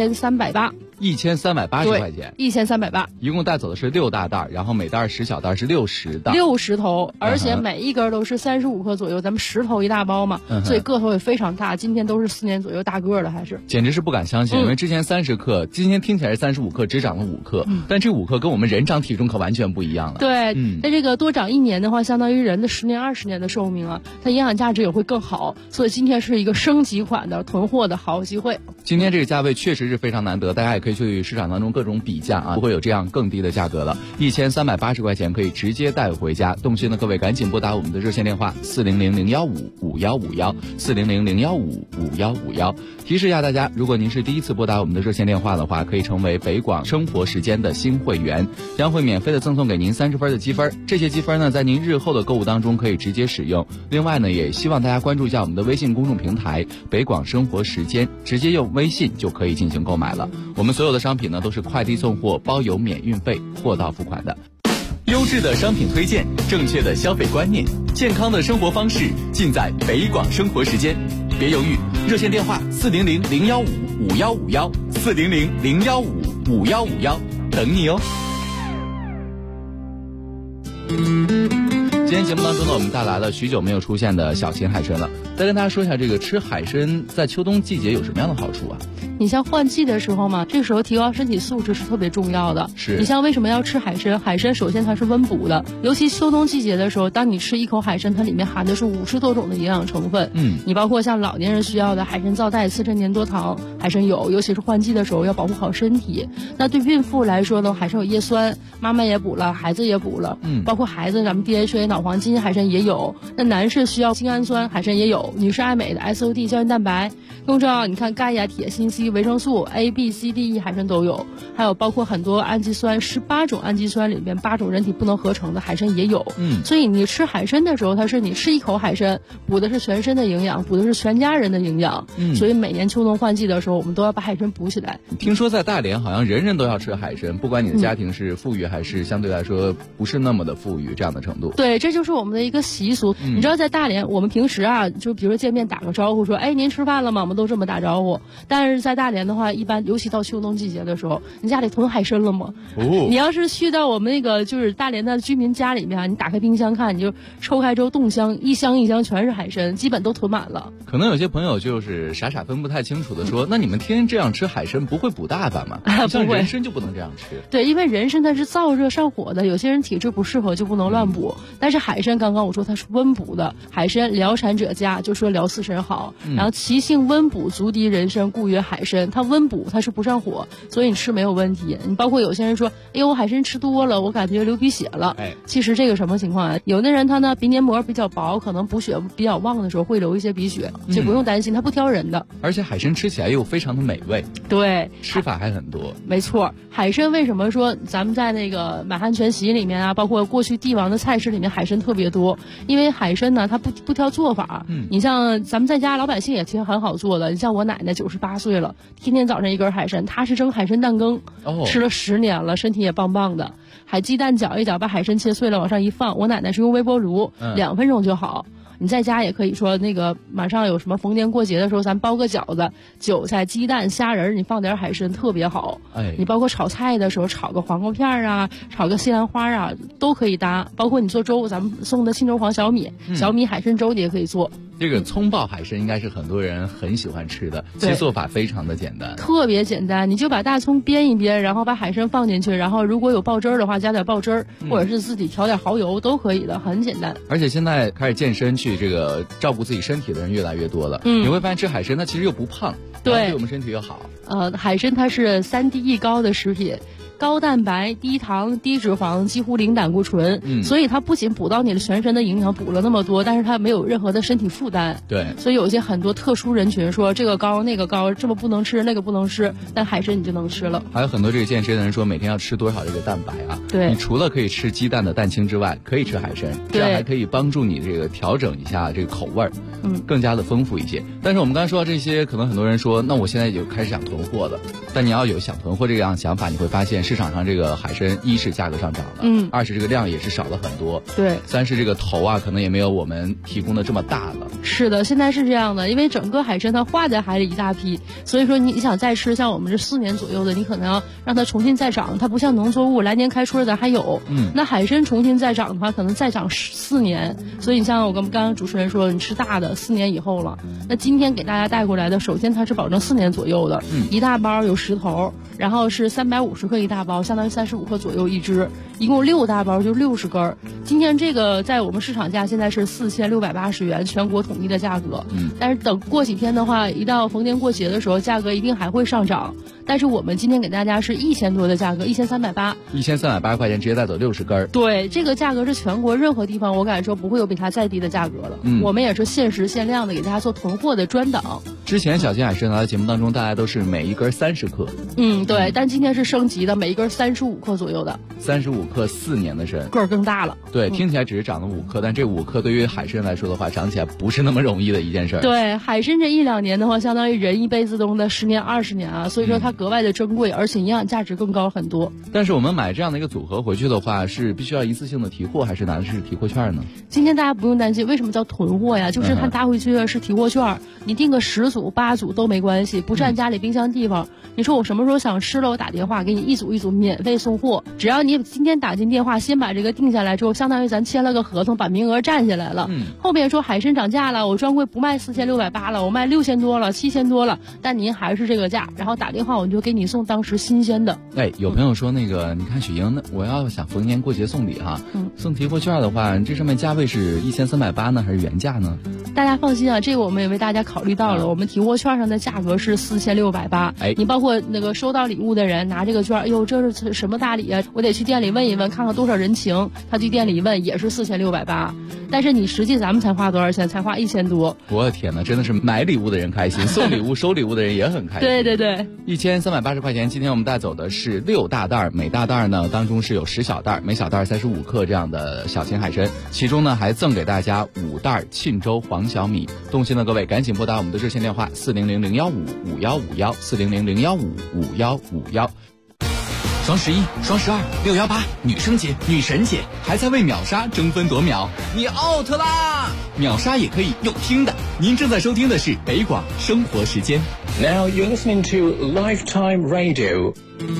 S4: 1380。
S24: 1380块钱
S4: ，1380，
S24: 一共带走的是6大袋，然后每袋10小袋是60袋
S4: ，60头，而且每一根都是35克左右，咱们10头一大包嘛，所以个头也非常大。今天都是4年左右大个的，还是
S24: 简直是不敢相信，因为之前30克，今天听起来是35克，只涨了5克，但这5克跟我们人长体重可完全不一样了。
S4: 对，那这个多长1年的话，相当于人的10年20年的寿命啊，它营养价值也会更好，所以今天是一个升级款的囤货的好机会。
S24: 今天这个价位确实是非常难得，大家也可以去市场当中各种比价啊，不会有这样更低的价格了，1380块钱可以直接带回家。动心的各位赶紧拨打我们的热线电话400-015-5151，400-015-5151。提示一下大家，如果您是第一次拨打我们的热线电话的话，可以成为北广生活时间的新会员，将会免费的赠送给您30分的积分。这些积分呢，在您日后的购物当中可以直接使用。另外呢，也希望大家关注一下我们的微信公众平台北广生活时间，直接用微信就可以进行购买了。我们所有的商品呢都是快递送货，包邮免运费，货到付款的。
S5: 优质的商品推荐，正确的消费观念，健康的生活方式，尽在北广生活时间。别犹豫，热线电话400-015-5151，400-015-5151，等你哦。
S24: 今天节目当中呢，我们带来了许久没有出现的小型海参了。再跟大家说一下，这个吃海参在秋冬季节有什么样的好处啊？
S4: 你像换季的时候嘛，这个时候提高身体素质是特别重要的。
S24: 是
S4: 你像为什么要吃海参？海参首先它是温补的，尤其秋冬季节的时候，当你吃一口海参，它里面含的是50多种的营养成分。你包括像老年人需要的海参皂苷、刺滇粘多糖，海参有，尤其是换季的时候要保护好身体。那对孕妇来说呢，海参有叶酸，妈妈也补了，孩子也补了。包括孩子咱们 DHA 脑黄金海参也有。那男士需要精氨酸，海参也有。女士爱美的 SOD 胶原蛋白，更重要，你看钙呀、铁、锌、硒、维生素 A、B、C、D、E 海参都有，还有包括很多氨基酸，18种氨基酸里面8种人体不能合成的海参也有。所以你吃海参的时候，它是你吃一口海参，补的是全身的营养，补的是全家人的营养。所以每年秋冬换季的时候，我们都要把海参补起来。
S24: 听说在大连好像人人都要吃海参，不管你的家庭是富裕还是相对来说不是那么的富裕这样的程度。
S4: 对，这就是我们的一个习俗。你知道在大连，我们平时啊，就比如说见面打个招呼说，哎，您吃饭了吗？我们都这么打招呼。但是在大连的话，一般尤其到秋冬季节的时候，你家里囤海参了吗？你要是去到我们那个就是大连的居民家里面，你打开冰箱看，你就抽开之后冻箱，一箱一箱全是海参，基本都囤满了。
S24: 可能有些朋友就是傻傻分不太清楚的说，那你们天天这样吃海参不会补大发吗？像人参就不能这样吃。
S4: 对，因为人参它是燥热上火的，有些人体质不适合就不能乱补。但是海参刚刚我说它是温补的，海参疗产者佳，就说疗四神好。然后其性温补，足敌人参，故曰海参。它温补，它是不上火，所以你吃没有问题。你包括有些人说，哎呦，我海参吃多了，我感觉流鼻血了。其实这个什么情况啊？有的人他呢鼻黏膜比较薄，可能补血比较旺的时候会流一些鼻血，这不用担心，它不挑人的。
S24: 而且海参吃起来又非常的美味。
S4: 对，
S24: 吃法还很多。
S4: 没错，海参为什么说咱们在那个满汉全席里面啊，包括过去帝王的菜式里面海参特别多？因为海参呢，它不挑做法。你像咱们在家老百姓也其实很好做的。你像我奶奶98岁了，天天早上一根海参，她是蒸海参蛋羹，吃了10年了，身体也棒棒的。海鸡蛋搅一搅，把海参切碎了往上一放，我奶奶是用微波炉，2分钟就好。你在家也可以说那个马上有什么逢年过节的时候，咱包个饺子，韭菜、鸡蛋、虾仁，你放点海参特别好。你包括炒菜的时候，炒个黄瓜片啊，炒个西兰花啊，都可以搭。包括你做粥，咱们送的青州黄小米，小米海参粥你也可以做。
S24: 这个葱爆海参应该是很多人很喜欢吃的，其实做法非常的简单，
S4: 特别简单。你就把大葱煸一煸，然后把海参放进去，然后如果有爆汁儿的话，加点爆汁儿，或者是自己调点蚝油都可以的，很简单。
S24: 而且现在开始健身去这个照顾自己身体的人越来越多了，你会发现吃海参它其实又不胖，对我们身体又好。
S4: 海参它是3低 E 高的食品。高蛋白、低糖、低脂肪，几乎零胆固醇，所以它不仅补到你的全身的营养，补了那么多，但是它没有任何的身体负担。
S24: 对，
S4: 所以有一些很多特殊人群说这个高那个高，这么不能吃那个不能吃，但海参你就能吃了。
S24: 还有很多这个健身的人说每天要吃多少这个蛋白啊？
S4: 对，
S24: 你除了可以吃鸡蛋的蛋清之外，可以吃海参，这样还可以帮助你这个调整一下这个口味儿，更加的丰富一些。但是我们刚才说到这些，可能很多人说，那我现在就开始想囤货了。但你要有想囤货这样想法，你会发现市场上这个海参一是价格上涨了，2是这个量也是少了很多，
S4: 对
S24: ，3是这个头啊可能也没有我们提供的这么大了。
S4: 是的，现在是这样的，因为整个海参它化在海里一大批，所以说你想再吃，像我们这4年左右的，你可能要让它重新再长，它不像农作物来年开春咱还有，那海参重新再长的话，可能再长4年，所以你像我跟刚刚主持人说，你吃大的4年以后了。那今天给大家带过来的，首先它是保证4年左右的，一大包有10头，然后是350克一大包，相当于35克左右一只，一共6大包就60根。今天这个在我们市场价现在是4680元，全国统一的价格。但是等过几天的话，一到逢年过节的时候，价格一定还会上涨。但是我们今天给大家是1000多的价格，1380，1380
S24: 块钱直接带走60根。
S4: 对，这个价格是全国任何地方我敢说不会有比它再低的价格了。我们也是限时限量的给大家做囤货的专档。
S24: 之前小型海参来到节目当中，大家都是每一根30克。
S4: 对，但今天是升级的，每一根35克左右的。
S24: 35克4年的参，
S4: 个儿更大了。
S24: 对，听起来只是长了5克，但这5克对于海参来说的话，长起来不是那么容易的一件事。
S4: 对，海参这1-2年的话，相当于人一辈子中的10年20年啊，所以说它格外的珍贵，而且营养价值更高很多。
S24: 但是我们买这样的一个组合回去的话，是必须要一次性的提货，还是拿的是提货券呢？
S4: 今天大家不用担心，为什么叫囤货呀？就是它搭回去的是提货券，你订个10组8组都没关系，不占家里冰箱地方。你说我什么时候想吃了，我打电话给你1组组一组免费送货。只要你今天打进电话，先把这个定下来之后，相当于咱签了个合同，把名额占下来了。后面说海参涨价了，我专柜不卖4680了，我卖6000多了，7000多了，但您还是这个价，然后打电话我就给你送当时新鲜的。
S24: 有朋友说那个，你看雪莹，那我要想逢年过节送礼哈，送提货券的话，这上面价位是1380呢，还是原价呢？
S4: 大家放心啊，这个我们也为大家考虑到了，我们提货券上的价格是4680。你包括那个收到礼物的人拿这个券，哎呦，这是什么大礼啊？我得去店里问一问，看看多少人情。他去店里一问也是4680，但是你实际咱们才花多少钱？才花1000多。
S24: 我的天哪，真的是买礼物的人开心，送礼物收礼物的人也很开心。
S4: 对对对
S24: ，1380块钱。今天我们带走的是6大袋，每大袋呢当中是有10小袋，每小袋35克这样的小型海参，其中呢还赠给大家5袋沁州黄小米。动心的各位赶紧拨打我们的热线电话400-015-5151，400-015-5151。
S5: 双11、双12、618，女生节、女神节，还在为秒杀争分夺秒，你 out 啦！秒杀也可以用听的。您正在收听的是北广生活时间。
S7: Now you're listening to Lifetime Radio。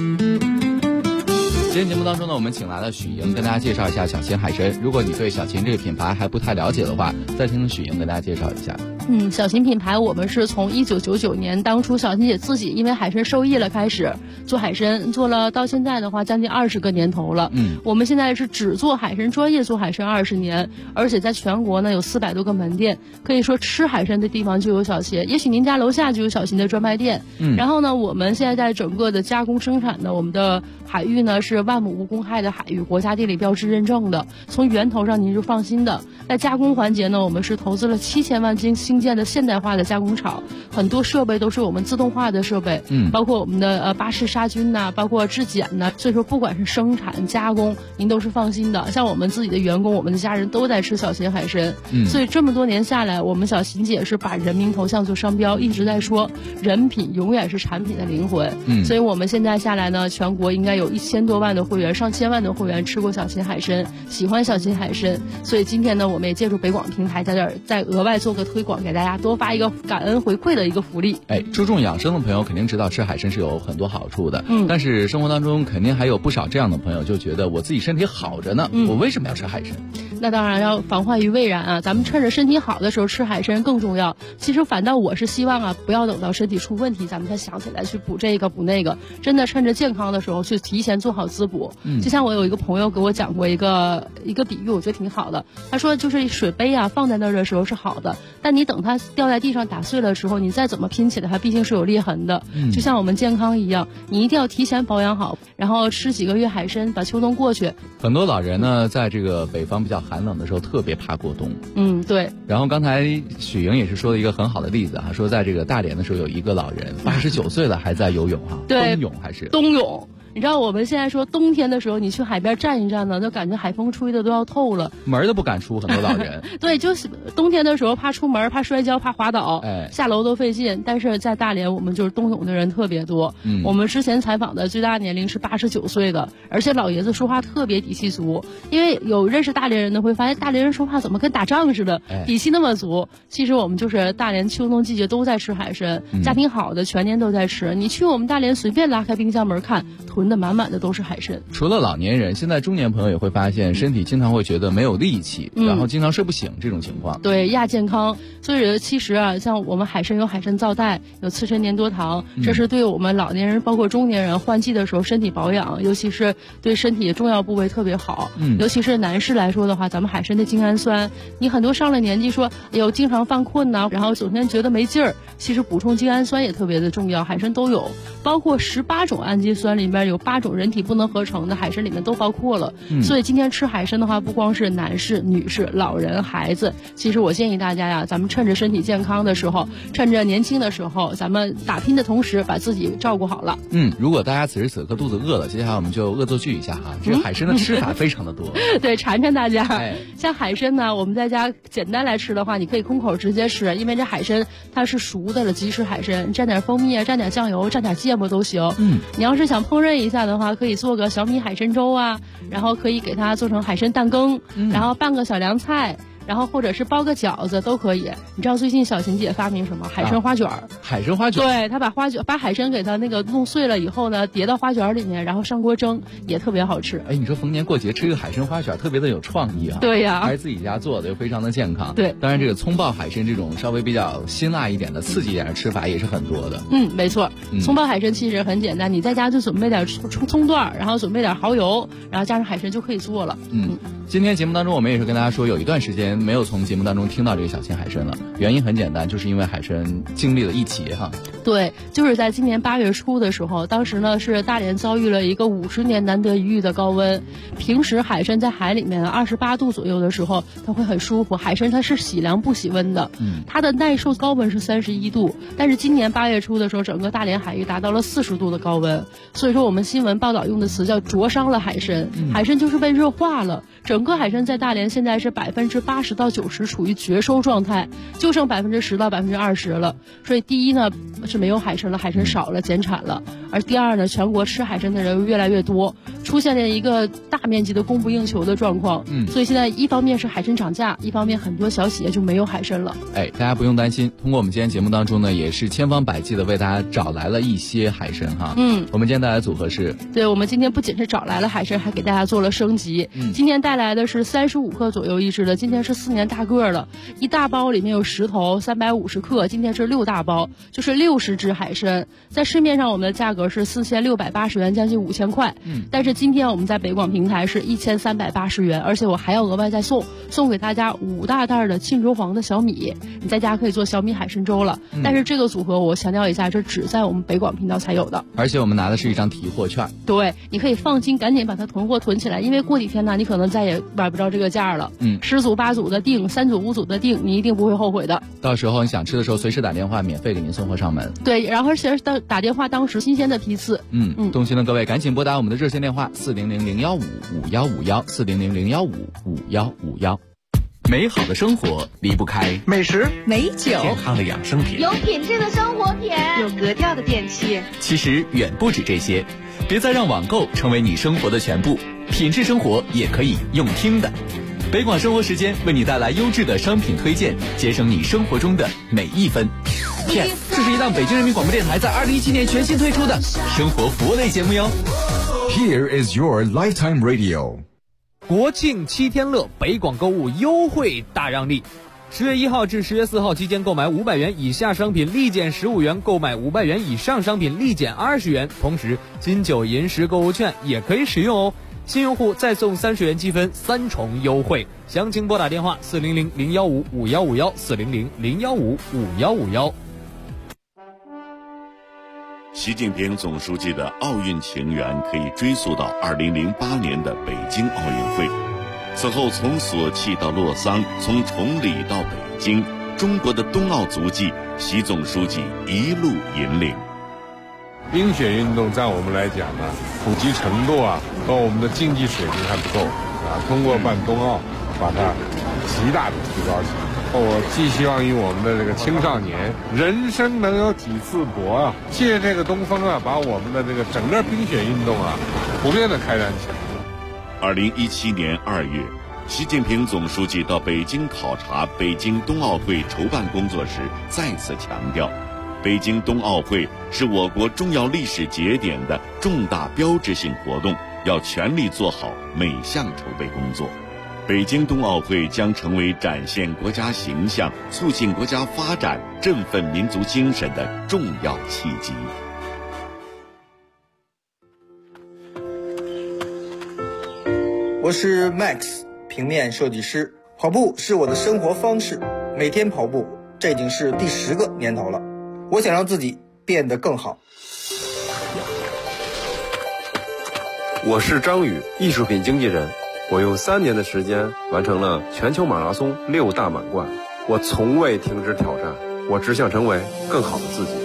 S24: 今天节目当中呢，我们请来了许莹，跟大家介绍一下小秦海参。如果你对小秦这个品牌还不太了解的话，再听许莹跟大家介绍一下。
S4: 小秦品牌我们是从1999年当初小秦姐自己因为海参受益了开始做海参，做了到现在的话将近20个年头了。我们现在是只做海参，专业做海参20年，而且在全国呢有400多个门店，可以说吃海参的地方就有小秦，也许您家楼下就有小秦的专卖店。然后呢，我们现在在整个的加工生产的我们的海域呢是万亩无公害的海域，国家地理标志认证的，从源头上您就放心的。在加工环节呢，我们是投资了7000万新建的现代化的加工厂，很多设备都是我们自动化的设备，包括我们的巴氏杀菌呐，包括质检呐，所以说不管是生产加工，您都是放心的。像我们自己的员工，我们的家人都在吃小秦海参，所以这么多年下来，我们小秦姐是把人民头像做商标，一直在说人品永远是产品的灵魂。所以我们现在下来呢，全国应该有1000多万的会员，上千万的会员吃过小秦海参，喜欢小秦海参。所以今天呢，我们也借助北广平台在这儿再额外做个推广，给大家多发一个感恩回馈的一个福利。
S24: 注重养生的朋友肯定知道吃海参是有很多好处的，但是生活当中肯定还有不少这样的朋友就觉得我自己身体好着呢，我为什么要吃海参？
S4: 那当然要防患于未然啊，咱们趁着身体好的时候吃海参更重要。其实反倒我是希望啊，不要等到身体出问题咱们才想起来去补这个补那个，真的趁着健康的时候去提前做好滋补。就像我有一个朋友给我讲过一个比喻，我觉得挺好的。他说就是水杯啊放在那儿的时候是好的，但你等它掉在地上打碎了的时候，你再怎么拼起来它毕竟是有裂痕的。就像我们健康一样，你一定要提前保养好，然后吃几个月海参，把秋冬过去。
S24: 很多老人呢在这个北方比较寒冷的时候特别怕过冬。
S4: 对。
S24: 然后刚才许莹也是说了一个很好的例子哈，说在这个大连的时候有一个老人89岁了还在游泳哈，
S4: 对，
S24: 冬泳还是
S4: 冬泳。你知道我们现在说冬天的时候，你去海边站一站呢，就感觉海风吹的都要透了，
S24: 门都不敢出，很多老人。
S4: 对，就是冬天的时候怕出门，怕摔跤，怕滑倒，下楼都费劲。但是在大连，我们就是冬泳的人特别多。我们之前采访的最大年龄是89岁的，而且老爷子说话特别底气足。因为有认识大连人的会发现，大连人说话怎么跟打仗似的，底气那么足。其实我们就是大连秋冬季节都在吃海参，家庭好的全年都在吃。你去我们大连随便拉开冰箱门看，囤的满满的都是海参。
S24: 除了老年人，现在中年朋友也会发现身体经常会觉得没有力气，然后经常睡不醒这种情况。
S4: 对，亚健康。所以其实啊，像我们海参有海参皂苷，有刺参粘多糖，这是对我们老年人包括中年人换季的时候身体保养，尤其是对身体重要部位特别好。尤其是男士来说的话，咱们海参的精氨酸，你很多上了年纪说哎呦经常犯困呐，然后整天觉得没劲儿，其实补充精氨酸也特别的重要，海参都有，包括18种氨基酸里面有8种人体不能合成的，海参里面都包括了。所以今天吃海参的话，不光是男士、女士、老人、孩子，其实我建议大家呀，咱们趁着身体健康的时候，趁着年轻的时候，咱们打拼的同时把自己照顾好了。
S24: 如果大家此时此刻肚子饿了，接下来我们就恶作剧一下哈，这个海参的吃法非常的多。
S4: 对，馋馋大家。像海参呢，我们在家简单来吃的话，你可以空口直接吃，因为这海参它是熟的了，即食海参，蘸点蜂蜜啊，蘸点酱油，蘸点芥末都行。你要是想烹饪一下的话，可以做个小米海参粥啊，然后可以给它做成海参蛋羹，然后拌个小凉菜。 然后或者是包个饺子都可以。你知道最近小琴姐发明什么？海参花卷儿。
S24: 海参花卷。
S4: 对，她把海参给它那个弄碎了以后呢，叠到花卷里面，然后上锅蒸，也特别好吃。
S24: 哎，你说逢年过节吃一个海参花卷，特别的有创意啊。
S4: 对呀，
S24: 还是自己家做的，又非常的健康。
S4: 对，
S24: 当然这个葱爆海参这种稍微比较辛辣一点的、刺激一点的吃法也是很多的。
S4: 没错。葱爆海参其实很简单，你在家就准备点葱段，然后准备点蚝油，然后加上海参就可以做了。
S24: 今天节目当中我们也是跟大家说，有一段时间没有从节目当中听到这个小青海参了，原因很简单，就是因为海参经历了一劫哈。
S4: 对，就是在今年8月初的时候，当时呢是大连遭遇了一个50年难得一遇的高温。平时海参在海里面28度左右的时候，它会很舒服。海参它是喜凉不喜温的，它的耐受高温是31度，但是今年8月初的时候，整个大连海域达到了40度的高温，所以说我们新闻报道用的词叫灼伤了海参，海参就是被热化了。整个海参在大连现在是80%到90%处于绝收状态，就剩10%到20%了。所以第一呢是没有海参了，海参少了，减产了。而第二呢，全国吃海参的人越来越多，出现了一个大面积的供不应求的状况。所以现在一方面是海参涨价，一方面很多小企业就没有海参了。
S24: 大家不用担心，通过我们今天节目当中呢，也是千方百计的为大家找来了一些海参哈。我们今天带来的组合是，
S4: 对，我们今天不仅是找来了海参，还给大家做了升级。今天带来的是35克左右一只的，今天是4年大个了，一大包里面有10头，350克，今天是6大包，就是60只海参。在市面上我们的价格是4680元，将近5000块。但是今天我们在北广平台是1380元，而且我还要额外再送给大家5大袋的沁州黄的小米，你在家可以做小米海参粥了。但是这个组合我强调一下，这只在我们北广频道才有的，
S24: 而且我们拿的是一张提货券。
S4: 对，你可以放心，赶紧把它囤货囤起来，因为过几天呢，你可能再也买不着这个价了。10组8组的订，3组5组的订，你一定不会后悔的。
S24: 到时候你想吃的时候，随时打电话，免费给您送货上门。
S4: 对，然后而且打电话当时新鲜的批次。
S24: 动心的各位赶紧拨打我们的热线电话400-015-5151，400-015-5151。美好的生活离不开
S25: 美食、美酒、
S24: 健康的养生品、
S25: 有品质的生活品、有格调的电器。
S24: 其实远不止这些，别再让网购成为你生活的全部，品质生活也可以用听的。北广生活时间为你带来优质的商品推荐，节省你生活中的每一分。这是一档北京人民广播电台在2017年全新推出的生活服务类节目哟。
S27: Here is your lifetime radio。
S23: 国庆7天乐，北广购物优惠大让利。10月1号至10月4号期间购买500元以下商品立减15元，购买500元以上商品立减20元。同时，金九银10购物券也可以使用哦。新用户再送30元积分，3重优惠。详情拨打电话400-015-5151，400-015-5151。
S18: 习近平总书记的奥运情缘可以追溯到2008年的北京奥运会。此后从索契到洛桑，从崇礼到北京，中国的冬奥足迹，习总书记一路引领。
S19: 冰雪运动在我们来讲呢，普及程度和我们的竞技水平还不够通过办冬奥，把它极大的提高起来。我寄希望于我们的这个青少年，人生能有几次搏借这个东风把我们的这个整个冰雪运动普遍的开展起来。
S18: 2017年2月，习近平总书记到北京考察北京冬奥会筹办工作时，再次强调，北京冬奥会是我国重要历史节点的重大标志性活动，要全力做好每项筹备工作。北京冬奥会将成为展现国家形象、促进国家发展、振奋民族精神的重要契机。
S9: 我是 Max， 平面设计师。跑步是我的生活方式，每天跑步，这已经是第10个年头了。我想让自己变得更好。
S16: 我是张宇，艺术品经纪人。我用3年的时间完成了全球马拉松6大满贯。我从未停止挑战，我只想成为更好的自己。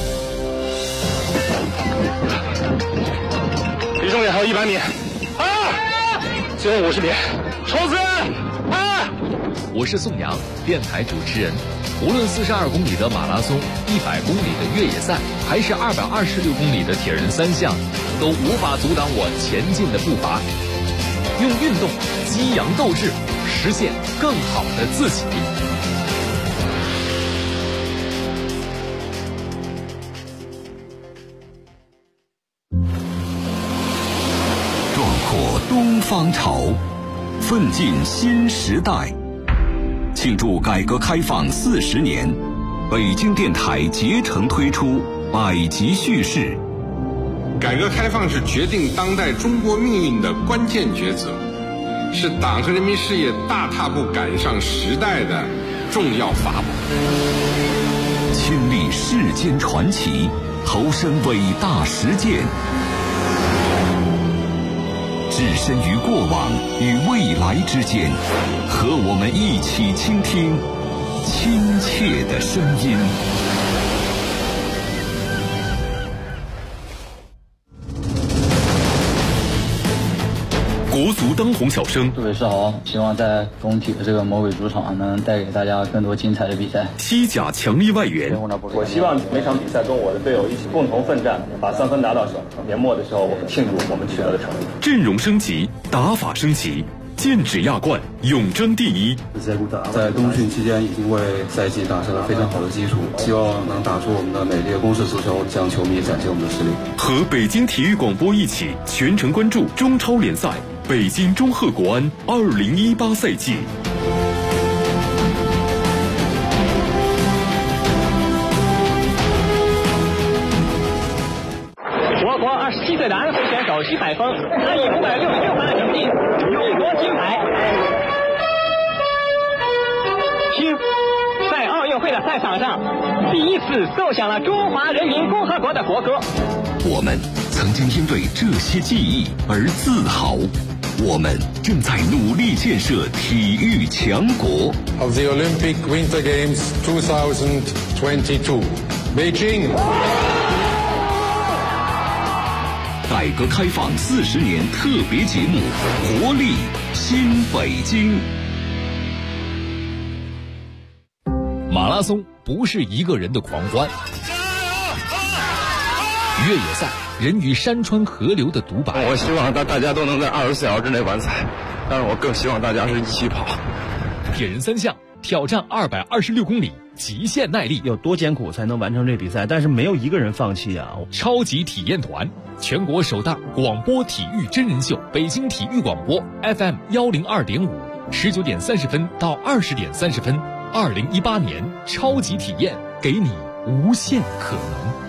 S10: 离终点还有100米，最后50米，冲刺！
S17: 我是宋阳，电台主持人。无论42公里的马拉松、100公里的越野赛，还是226公里的铁人3项，都无法阻挡我前进的步伐。用运动激扬斗志，
S24: 实现更好的自己。
S3: 壮阔东方潮，奋进新时代。庆祝改革开放40年，北京电台竭诚推出百集叙事。
S19: 改革开放是决定当代中国命运的关键抉择，是党和人民事业大踏步赶上时代的重要法宝。
S3: 亲历世间传奇，投身伟大实践，置身于过往与未来之间，和我们一起倾听亲切的声音。国足当红小生，
S11: 各位是好，希望在总体的这个魔鬼主场能带给大家更多精彩的比赛。
S3: 西甲强力外援，
S12: 我希望每场比赛跟我的队友一起共同奋战，把3分拿到手。年末的时候，我们庆祝我们取得的成绩。
S3: 阵容升级，打法升级，剑指亚冠，永争第一。
S13: 在冬训期间已经为赛季打下了非常好的基础，希望能打出我们的美丽的攻势足球，向球迷展现我们的实力。
S3: 和北京体育广播一起全程关注中超联赛。北京中赫国安2018赛季。
S10: 我国27岁的安徽选手徐海峰，他以566分的成绩勇夺金牌。徐在奥运会的赛场上第一次奏响了中华人民共和国的国歌。
S3: 我们曾经因为这些记忆而自豪。我们正在努力建设体育强国。
S19: Of the Olympic Winter Games 2022, Beijing.
S3: 改革开放40年特别节目，活力新北京。
S24: 马拉松不是一个人的狂欢，越野赛人与山川河流的独白。
S16: 我希望大家都能在24小时之内完赛，但是我更希望大家是一起跑。
S24: 铁人3项挑战226公里，极限耐力，
S14: 有多艰苦才能完成这比赛？但是没有一个人放弃啊！
S24: 超级体验团，全国首档广播体育真人秀，北京体育广播 FM 102.5，19点30分到20点30分，2018年超级体验，给你无限可能。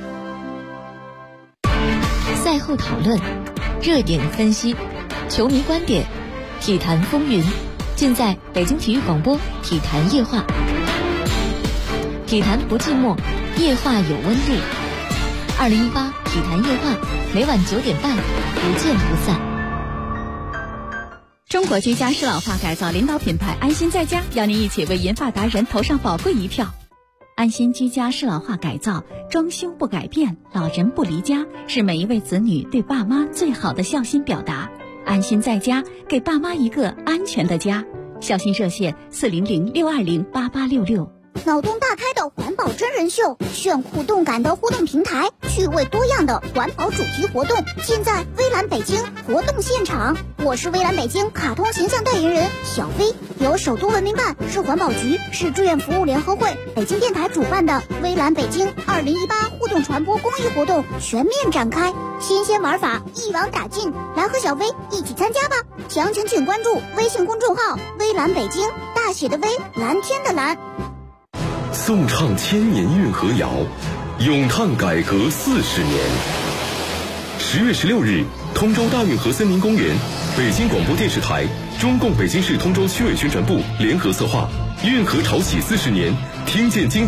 S15: 赛后讨论，热点分析，球迷观点，体坛风云，尽在北京体育广播体坛夜话。体坛不寂寞，夜话有温度。2018体坛夜话，每晚9点半，不见不散。
S25: 中国居家适老化改造领导品牌安心在家，邀您一起为银发达人投上宝贵一票。安心居家适老化改造，装修不改变，老人不离家，是每一位子女对爸妈最好的孝心表达。安心在家，给爸妈一个安全的家。孝心热线400-620-8866。
S21: 脑洞大开的环保真人秀，炫酷动感的互动平台，趣味多样的环保主题活动，尽在微蓝北京活动现场。我是微蓝北京卡通形象代言人小飞，由首都文明办、市环保局、市志愿服务联合会、北京电台主办的微蓝北京2018互动传播公益活动全面展开，新鲜玩法一网打尽，来和小飞一起参加吧！详情请关注微信公众号微蓝北京，大写的微，蓝天的蓝。
S3: 颂唱千年运河谣，咏叹改革40年。10月16日，通州大运河森林公园，北京广播电视台、中共北京市通州区委宣传部联合策划，运河潮起40年，听见经